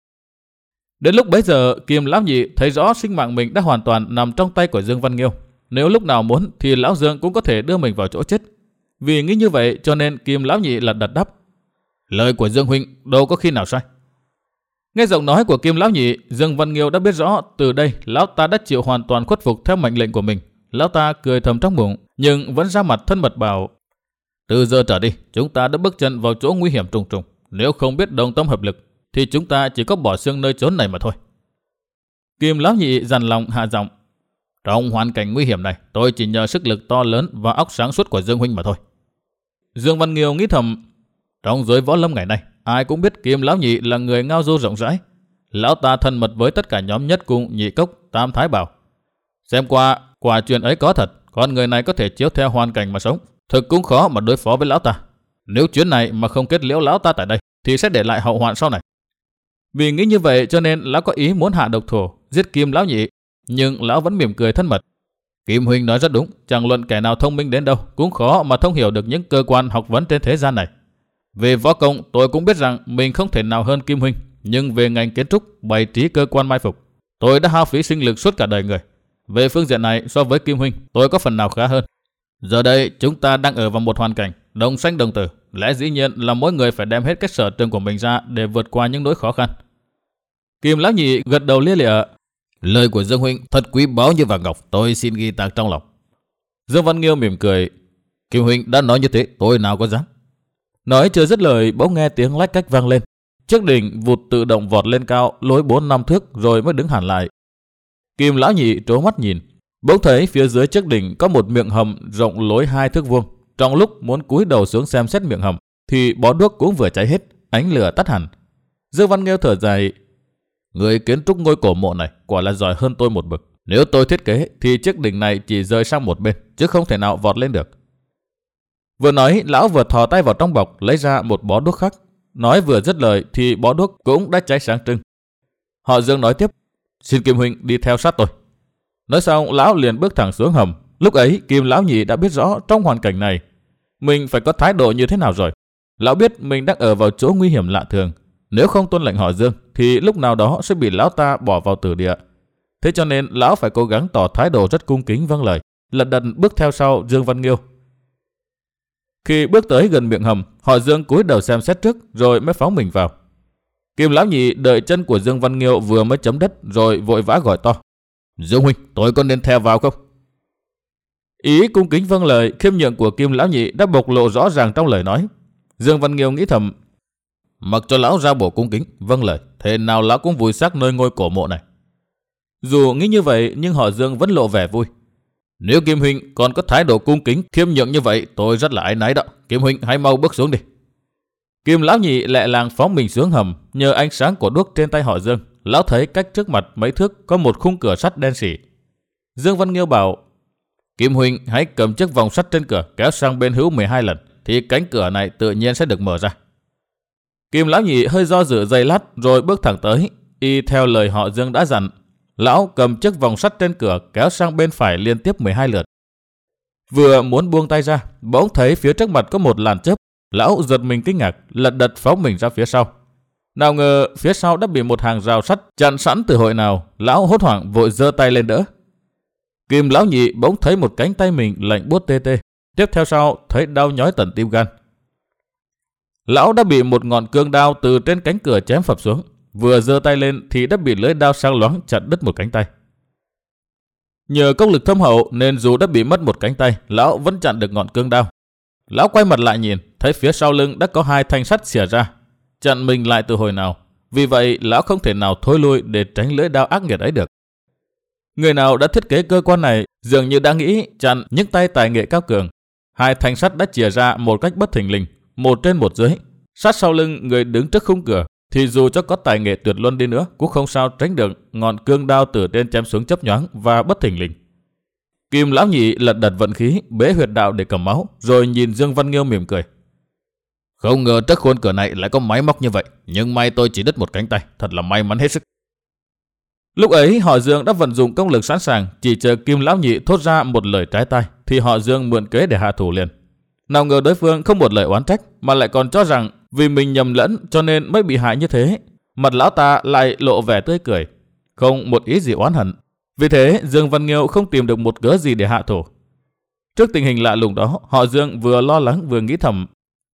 Speaker 1: Đến lúc bấy giờ, Kim lão nhị thấy rõ sinh mạng mình đã hoàn toàn nằm trong tay của Dương Văn Nghiêu. Nếu lúc nào muốn thì lão Dương cũng có thể đưa mình vào chỗ chết. Vì nghĩ như vậy cho nên Kim lão nhị là đặt đáp. Lời của Dương huynh đâu có khi nào sai. Nghe giọng nói của Kim lão nhị, Dương Văn Nghiêu đã biết rõ từ đây lão ta đã chịu hoàn toàn khuất phục theo mệnh lệnh của mình. Lão ta cười thầm trong bụng nhưng vẫn ra mặt thân mật bảo. Từ giờ trở đi, chúng ta đã bước chân vào chỗ nguy hiểm trùng trùng. Nếu không biết đồng tâm hợp lực thì chúng ta chỉ có bỏ xương nơi chốn này mà thôi. Kim lão nhị dằn lòng hạ giọng. Trong hoàn cảnh nguy hiểm này, tôi chỉ nhờ sức lực to lớn và óc sáng suốt của Dương huynh mà thôi. Dương Văn Nghiêu nghĩ thầm. Trong giới võ lâm ngày nay, ai cũng biết Kim lão nhị là người ngao du rộng rãi. Lão ta thân mật với tất cả nhóm Nhất Cung, Nhị Cốc, Tam Thái Bảo. Xem qua, quả chuyện ấy có thật, con người này có thể chiếu theo hoàn cảnh mà sống. Thực cũng khó mà đối phó với lão ta. Nếu chuyến này mà không kết liễu lão ta tại đây thì sẽ để lại hậu hoạn sau này. Vì nghĩ như vậy cho nên lão có ý muốn hạ độc thủ, giết Kim lão nhị, nhưng lão vẫn mỉm cười thân mật. Kim huynh nói rất đúng, chẳng luận kẻ nào thông minh đến đâu cũng khó mà thông hiểu được những cơ quan học vấn trên thế gian này. Về võ công tôi cũng biết rằng mình không thể nào hơn Kim huynh, nhưng về ngành kiến trúc, bày trí cơ quan mai phục, tôi đã hao phí sinh lực suốt cả đời người. Về phương diện này so với Kim huynh, tôi có phần nào khá hơn. Giờ đây chúng ta đang ở vào một hoàn cảnh đồng sanh đồng tử, lẽ dĩ nhiên là mỗi người phải đem hết cách sở trường của mình ra để vượt qua những nỗi khó khăn. Kim lão nhị gật đầu lia lịa. Lời của Dương huynh thật quý báu như vàng ngọc, tôi xin ghi tạc trong lòng. Dương Văn Nghiêu mỉm cười. Kim huynh đã nói như thế, tôi nào có dám. Nói chưa dứt lời, bỗng nghe tiếng lách cách vang lên. Chiếc đỉnh vụt tự động vọt lên cao lối bốn năm thước rồi mới đứng hẳn lại. Kim lão nhị trố mắt nhìn, bỗng thấy phía dưới chiếc đỉnh có một miệng hầm rộng lối hai thước vuông. Trong lúc muốn cúi đầu xuống xem xét miệng hầm thì bó đuốc cũng vừa cháy hết, ánh lửa tắt hẳn. Dương Văn Nghiêu thở dài. Người kiến trúc ngôi cổ mộ này quả là giỏi hơn tôi một bậc. Nếu tôi thiết kế thì chiếc đỉnh này chỉ rơi sang một bên, chứ không thể nào vọt lên được. Vừa nói, lão vừa thò tay vào trong bọc lấy ra một bó đuốc khác. Nói vừa dứt lời thì bó đuốc cũng đã cháy sáng trưng. Họ Dương nói tiếp. Xin Kim huynh đi theo sát tôi. Nói xong, lão liền bước thẳng xuống hầm. Lúc ấy Kim lão nhị đã biết rõ trong hoàn cảnh này mình phải có thái độ như thế nào rồi. Lão biết mình đang ở vào chỗ nguy hiểm lạ thường. Nếu không tuân lệnh họ Dương thì lúc nào đó sẽ bị lão ta bỏ vào tử địa. Thế cho nên lão phải cố gắng tỏ thái độ rất cung kính vâng lời, lật đật bước theo sau Dương Văn Nghiêu. Khi bước tới gần miệng hầm, họ Dương cúi đầu xem xét trước rồi mới phóng mình vào. Kim lão nhị đợi chân của Dương Văn Nghiêu vừa mới chấm đất rồi vội vã gọi to. Dương huynh, tôi có nên theo vào không? Ý cung kính vâng lời khiêm nhượng của Kim lão nhị đã bộc lộ rõ ràng trong lời nói. Dương Văn Nghiêu nghĩ thầm, mặc cho lão ra bộ cung kính vâng lời, thế nào lão cũng vui sắc nơi ngôi cổ mộ này. Dù nghĩ như vậy nhưng họ Dương vẫn lộ vẻ vui. Nếu Kim huynh còn có thái độ cung kính khiêm nhượng như vậy, tôi rất là áy náy đó. Kim huynh hãy mau bước xuống đi. Kim lão nhị lẹ làng phóng mình xuống hầm. Nhờ ánh sáng của đuốc trên tay họ Dương, lão thấy cách trước mặt mấy thước có một khung cửa sắt đen sì. Dương Văn Nghiêu bảo, Kim huynh hãy cầm chiếc vòng sắt trên cửa kéo sang bên hữu mười hai lần, thì cánh cửa này tự nhiên sẽ được mở ra. Kim lão nhị hơi do dự giây lát rồi bước thẳng tới, y theo lời họ Dương đã dặn. Lão cầm chiếc vòng sắt trên cửa kéo sang bên phải liên tiếp mười hai lượt. Vừa muốn buông tay ra, bỗng thấy phía trước mặt có một làn chớp. Lão giật mình kinh ngạc, lật đật phóng mình ra phía sau. Nào ngờ phía sau đã bị một hàng rào sắt chặn sẵn từ hồi nào. Lão hốt hoảng vội giơ tay lên đỡ. Kim lão nhị bỗng thấy một cánh tay mình lạnh buốt tê tê. Tiếp theo sau thấy đau nhói tận tim gan. Lão đã bị một ngọn cương đao từ trên cánh cửa chém phập xuống. Vừa giơ tay lên thì đã bị lưỡi đao sáng loáng chặt đứt một cánh tay. Nhờ công lực thâm hậu nên dù đã bị mất một cánh tay, lão vẫn chặn được ngọn cương đao. Lão quay mặt lại nhìn, thấy phía sau lưng đã có hai thanh sắt xìa ra, chặn mình lại từ hồi nào. Vì vậy lão không thể nào thối lui để tránh lưỡi đao ác nghiệt ấy được. Người nào đã thiết kế cơ quan này dường như đã nghĩ chặn những tay tài nghệ cao cường. Hai thanh sắt đã chìa ra một cách bất thình lình, một trên một dưới. Sát sau lưng người đứng trước khung cửa thì dù cho có tài nghệ tuyệt luân đi nữa cũng không sao tránh được ngọn cương đao từ trên chém xuống chớp nhoáng và bất thình lình. Kim lão nhị lật đật vận khí, bế huyệt đạo để cầm máu, rồi nhìn Dương Văn Nghiêu mỉm cười. Không ngờ trước khuôn cửa này lại có máy móc như vậy, nhưng may tôi chỉ đứt một cánh tay, thật là may mắn hết sức. Lúc ấy họ Dương đã vận dụng công lực sẵn sàng, chỉ chờ Kim lão nhị thốt ra một lời trái tai thì họ Dương mượn kế để hạ thủ liền. Nào ngờ đối phương không một lời oán trách mà lại còn cho rằng vì mình nhầm lẫn cho nên mới bị hại như thế. Mặt lão ta lại lộ vẻ tươi cười, không một ý gì oán hận. Vì thế Dương Văn Nghiêu không tìm được một cớ gì để hạ thủ. Trước tình hình lạ lùng đó, họ Dương vừa lo lắng vừa nghĩ thầm: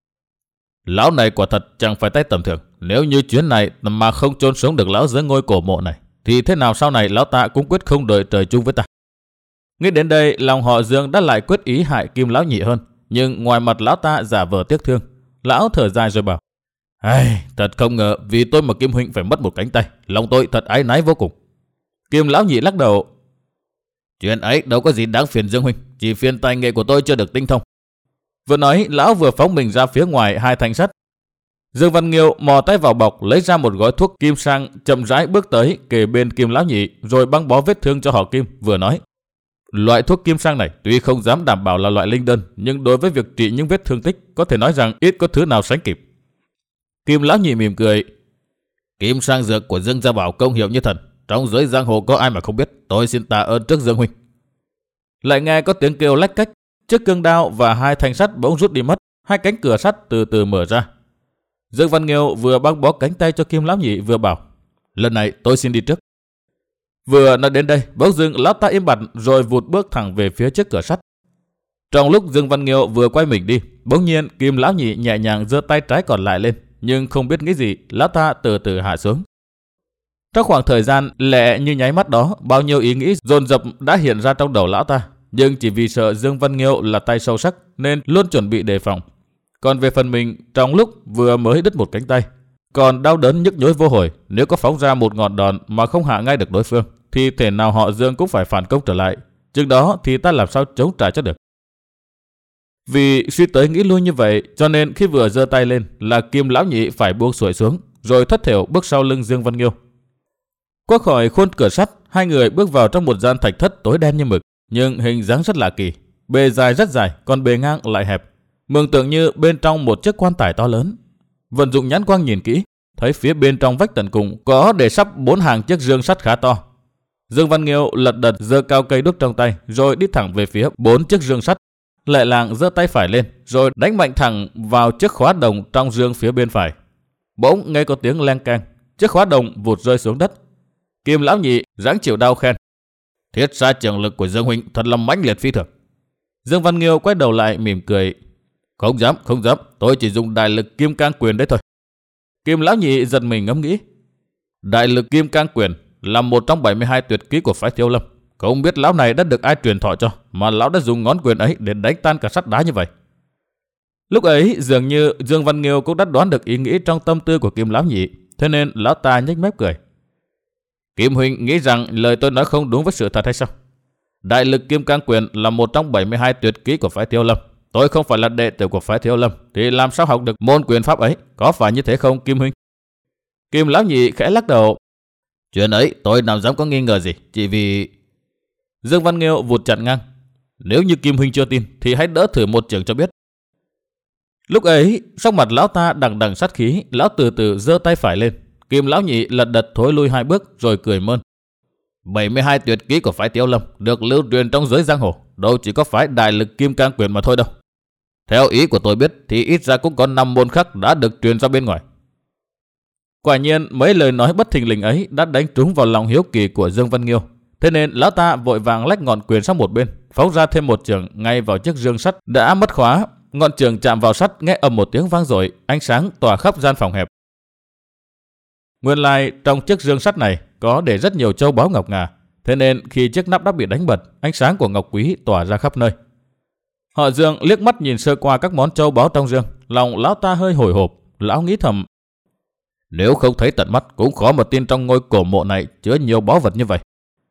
Speaker 1: lão này quả thật chẳng phải tay tầm thường. Nếu như chuyến này mà không chôn sống được lão dưới ngôi cổ mộ này, thì thế nào sau này lão ta cũng quyết không đợi trời chung với ta. Nghĩ đến đây, lòng họ Dương đã lại quyết ý hại Kim lão nhị hơn. Nhưng ngoài mặt lão ta giả vờ tiếc thương. Lão thở dài rồi bảo: ai, thật không ngờ vì tôi mà Kim huynh phải mất một cánh tay. Lòng tôi thật áy náy vô cùng. Kim lão nhị lắc đầu: chuyện ấy đâu có gì đáng phiền Dương huynh, chỉ phiền tài nghệ của tôi chưa được tinh thông. Vừa nói, lão vừa phóng mình ra phía ngoài hai thanh sắt. Dương Văn Nghiêu mò tay vào bọc lấy ra một gói thuốc kim sang, chậm rãi bước tới kề bên Kim lão nhị rồi băng bó vết thương cho họ Kim, vừa nói: loại thuốc kim sang này tuy không dám đảm bảo là loại linh đơn, nhưng đối với việc trị những vết thương tích có thể nói rằng ít có thứ nào sánh kịp. Kim lão nhị mỉm cười: kim sang dược của Dương gia bảo công hiệu như thần, trong giới giang hồ có ai mà không biết, tôi xin tạ ơn trước Dương huynh. Lại nghe có tiếng kêu lách cách, chiếc cương đao và hai thanh sắt bỗng rút đi mất, hai cánh cửa sắt từ từ mở ra. Dương Văn Nghiêu vừa băng bó cánh tay cho Kim lão nhị vừa bảo: lần này tôi xin đi trước. Vừa nói đến đây, bỗng dưng lão ta im bặt rồi vụt bước thẳng về phía trước cửa sắt. Trong lúc Dương Văn Nghiêu vừa quay mình đi, bỗng nhiên Kim lão nhị nhẹ nhàng giơ tay trái còn lại lên, nhưng không biết nghĩ gì, lão ta từ từ hạ xuống. Trong khoảng thời gian lẹ như nháy mắt đó, bao nhiêu ý nghĩ dồn dập đã hiện ra trong đầu lão ta, nhưng chỉ vì sợ Dương Văn Nghiêu là tay sâu sắc nên luôn chuẩn bị đề phòng. Còn về phần mình, trong lúc vừa mới đứt một cánh tay, còn đau đớn nhức nhối vô hồi, nếu có phóng ra một ngọn đòn mà không hạ ngay được đối phương, thì thể nào họ Dương cũng phải phản công trở lại. Chừng đó thì ta làm sao chống trả cho được. Vì suy tới nghĩ lui như vậy, cho nên khi vừa giơ tay lên là Kim lão nhị phải buông xuôi xuống, rồi thất thểu bước sau lưng Dương Văn Nghiêu. Qua khỏi khuôn cửa sắt, hai người bước vào trong một gian thạch thất tối đen như mực, nhưng hình dáng rất lạ kỳ. Bề dài rất dài, còn bề ngang lại hẹp, mường tượng như bên trong một chiếc quan tài to lớn. Vận dụng nhãn quang nhìn kỹ, thấy phía bên trong vách tận cùng có để sắp bốn hàng chiếc dương sắt khá to. Dương Văn Nghiêu lật đật giơ cao cây đuốc trong tay, rồi đi thẳng về phía bốn chiếc dương sắt. Lại làng giơ tay phải lên, rồi đánh mạnh thẳng vào chiếc khóa đồng trong dương phía bên phải. Bỗng nghe có tiếng leng keng, chiếc khóa đồng vụt rơi xuống đất. Kim lão nhị giáng chịu đau khen: thiết ra trường lực của Dương huynh thật là mãnh liệt phi thường. Dương Văn Nghiêu quay đầu lại mỉm cười: không dám, không dám, tôi chỉ dùng đại lực kim cang quyền đấy thôi. Kim lão nhị giật mình ngẫm nghĩ: đại lực kim cang quyền là một trong bảy mươi hai tuyệt kỹ của phái Thiếu Lâm. Không biết lão này đã được ai truyền thọ cho mà lão đã dùng ngón quyền ấy để đánh tan cả sắt đá như vậy. Lúc ấy dường như Dương Văn Nghiêu cũng đã đoán được ý nghĩ trong tâm tư của Kim lão nhị, thế nên lão ta nhếch mép cười: Kim huynh nghĩ rằng lời tôi nói không đúng với sự thật hay sao? Đại lực kim cang quyền là một trong bảy mươi hai tuyệt kỹ của phái Thiếu Lâm. Tôi không phải là đệ tử của phái Thiếu Lâm thì làm sao học được môn quyền pháp ấy, có phải như thế không Kim huynh? Kim lão nhị khẽ lắc đầu: chuyện ấy tôi nào dám có nghi ngờ gì, chỉ vì... Dương Văn Nghiêu vụt chặn ngang: nếu như Kim huynh chưa tin thì hãy đỡ thử một trường cho biết. Lúc ấy sắc mặt lão ta đằng đằng sát khí, lão từ từ giơ tay phải lên. Kim lão nhị lật đật thối lui hai bước rồi cười mơn: bảy mươi hai tuyệt kỹ của phái Thiếu Lâm được lưu truyền trong giới giang hồ, đâu chỉ có phái đại lực kim cang quyền mà thôi đâu. Theo ý của tôi biết thì ít ra cũng có năm môn khác đã được truyền ra bên ngoài. Quả nhiên mấy lời nói bất thình lình ấy đã đánh trúng vào lòng hiếu kỳ của Dương Văn Nghiêu, thế nên lão ta vội vàng lách ngọn quyền sang một bên, phóng ra thêm một trường ngay vào chiếc dương sắt đã mất khóa. Ngọn trường chạm vào sắt nghe ầm một tiếng vang dội, ánh sáng tỏa khắp gian phòng hẹp. Nguyên lai trong chiếc dương sắt này có để rất nhiều châu báu ngọc ngà, thế nên khi chiếc nắp đã bị đánh bật, ánh sáng của ngọc quý tỏa ra khắp nơi. Họ Dương liếc mắt nhìn sơ qua các món châu báu trong dương, lòng lão ta hơi hồi hộp. Lão nghĩ thầm: nếu không thấy tận mắt cũng khó mà tin trong ngôi cổ mộ này chứa nhiều báu vật như vậy.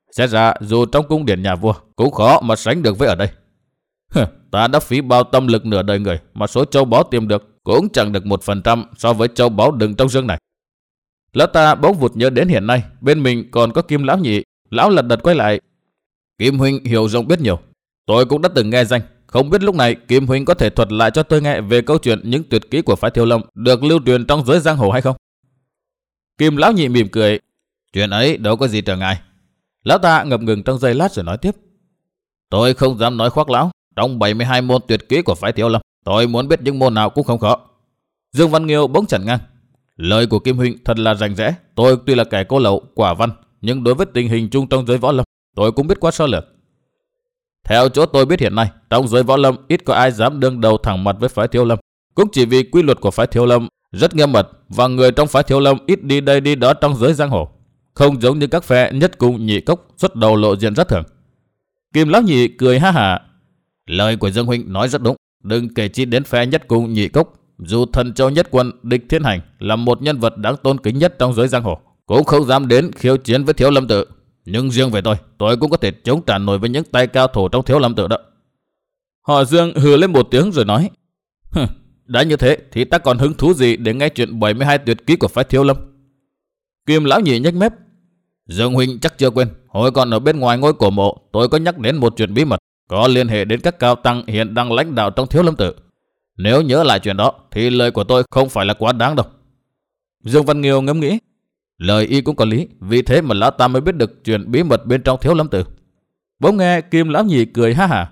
Speaker 1: Xét ra dù trong cung điện nhà vua cũng khó mà sánh được với ở đây. Ta đã phí bao tâm lực nửa đời người mà số châu báu tìm được cũng chẳng được một phần trăm so với châu báu đựng trong dương này. Lão ta bỗng vụt nhớ đến hiện nay bên mình còn có Kim lão nhị. Lão lật đật quay lại. Kim huynh hiểu rộng biết nhiều. Tôi cũng đã từng nghe danh. Không biết lúc này Kim huynh có thể thuật lại cho tôi nghe về câu chuyện những tuyệt kỹ của phái Thiếu Lâm được lưu truyền trong giới giang hồ hay không? Kim lão nhị mỉm cười. Chuyện ấy đâu có gì trở ngại. Lão ta ngập ngừng trong giây lát rồi nói tiếp. Tôi không dám nói khoác lão. Trong bảy mươi hai môn tuyệt kỹ của phái Thiếu Lâm, tôi muốn biết những môn nào cũng không khó. Dương Văn Nghiêu bỗng chặn ngang. Lời của Kim huynh thật là rành rẽ. Tôi tuy là kẻ cô lậu, quả văn, nhưng đối với tình hình chung trong giới võ lâm, tôi cũng biết quá sơ lược. Theo chỗ tôi biết hiện nay, trong giới võ lâm ít có ai dám đương đầu thẳng mặt với phái Thiếu Lâm. Cũng chỉ vì quy luật của phái Thiếu Lâm rất nghiêm mật và người trong phái Thiếu Lâm ít đi đây đi đó trong giới giang hồ, không giống như các phe nhất cung nhị cốc xuất đầu lộ diện rất thường. Kim lão nhị cười ha hả. Lời của Dương huynh nói rất đúng. Đừng kể chi đến phe nhất cung nhị cốc, dù thần châu nhất quân Địch Thiên Hành là một nhân vật đáng tôn kính nhất trong giới giang hồ, cũng không dám đến khiêu chiến với Thiếu Lâm tự. Nhưng riêng về tôi, tôi cũng có thể chống trả nổi với những tay cao thủ trong Thiếu Lâm tự đó. Họ Dương hừ lên một tiếng rồi nói. Đã như thế thì ta còn hứng thú gì để nghe chuyện bảy mươi hai tuyệt kỹ của phái Thiếu Lâm? Kim lão nhị nhếch mép. Dương huynh chắc chưa quên, hồi còn ở bên ngoài ngôi cổ mộ, tôi có nhắc đến một chuyện bí mật có liên hệ đến các cao tăng hiện đang lãnh đạo trong Thiếu Lâm tự. Nếu nhớ lại chuyện đó thì lời của tôi không phải là quá đáng đâu. Dương Văn Nghiêu ngẫm nghĩ. Lời y cũng có lý, vì thế mà lão ta mới biết được chuyện bí mật bên trong Thiếu Lâm tự. Bỗng nghe Kim lão nhị cười ha hả.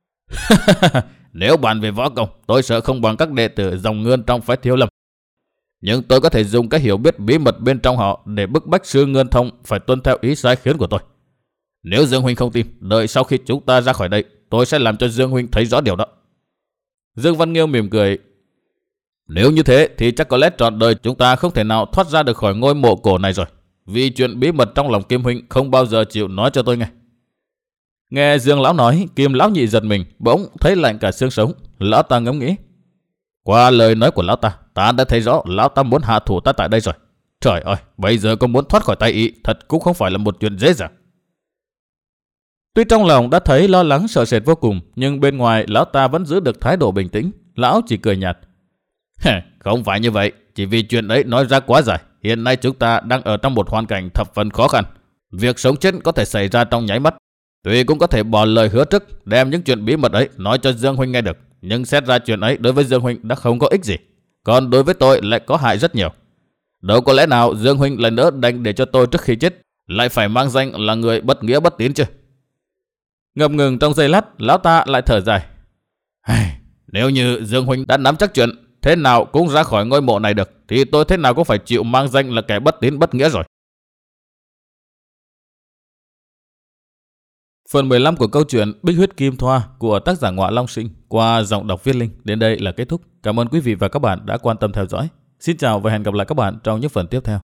Speaker 1: Nếu bàn về võ công, tôi sợ không bằng các đệ tử dòng Ngươn trong phái Thiếu Lâm. Nhưng tôi có thể dùng cái hiểu biết bí mật bên trong họ để bức bách sư Ngươn Thông phải tuân theo ý sai khiến của tôi. Nếu Dương huynh không tin, đợi sau khi chúng ta ra khỏi đây, tôi sẽ làm cho Dương huynh thấy rõ điều đó. Dương Văn Nghiêu mỉm cười. Nếu như thế thì chắc có lẽ trọn đời chúng ta không thể nào thoát ra được khỏi ngôi mộ cổ này rồi. Vì chuyện bí mật trong lòng Kim huynh không bao giờ chịu nói cho tôi nghe. Nghe Dương lão nói, Kim lão nhị giật mình, bỗng thấy lạnh cả xương sống. Lão ta ngẫm nghĩ. Qua lời nói của lão ta, ta đã thấy rõ lão ta muốn hạ thủ ta tại đây rồi. Trời ơi, bây giờ có muốn thoát khỏi tay y thật cũng không phải là một chuyện dễ dàng. Tuy trong lòng đã thấy lo lắng sợ sệt vô cùng, nhưng bên ngoài lão ta vẫn giữ được thái độ bình tĩnh. Lão chỉ cười nhạt. Không phải như vậy, chỉ vì chuyện ấy nói ra quá dài. Hiện nay chúng ta đang ở trong một hoàn cảnh thập phần khó khăn. Việc sống chết có thể xảy ra trong nháy mắt. Tuy cũng có thể bỏ lời hứa trước, đem những chuyện bí mật ấy nói cho Dương huynh nghe được, nhưng xét ra chuyện ấy đối với Dương huynh đã không có ích gì, còn đối với tôi lại có hại rất nhiều. Đâu có lẽ nào Dương huynh lần nữa đành để cho tôi trước khi chết lại phải mang danh là người bất nghĩa bất tín chứ? Ngập ngừng trong giây lát, lão ta lại thở dài. Nếu như Dương huynh đã nắm chắc chuyện thế nào cũng ra khỏi ngôi mộ này được, thì tôi thế nào cũng phải chịu mang danh là kẻ bất tín bất nghĩa rồi. Phần mười lăm của câu chuyện Bích Huyết Kim Thoa của tác giả Ngọa Long Sinh qua giọng đọc Viết Linh đến đây là kết thúc. Cảm ơn quý vị và các bạn đã quan tâm theo dõi. Xin chào và hẹn gặp lại các bạn trong những phần tiếp theo.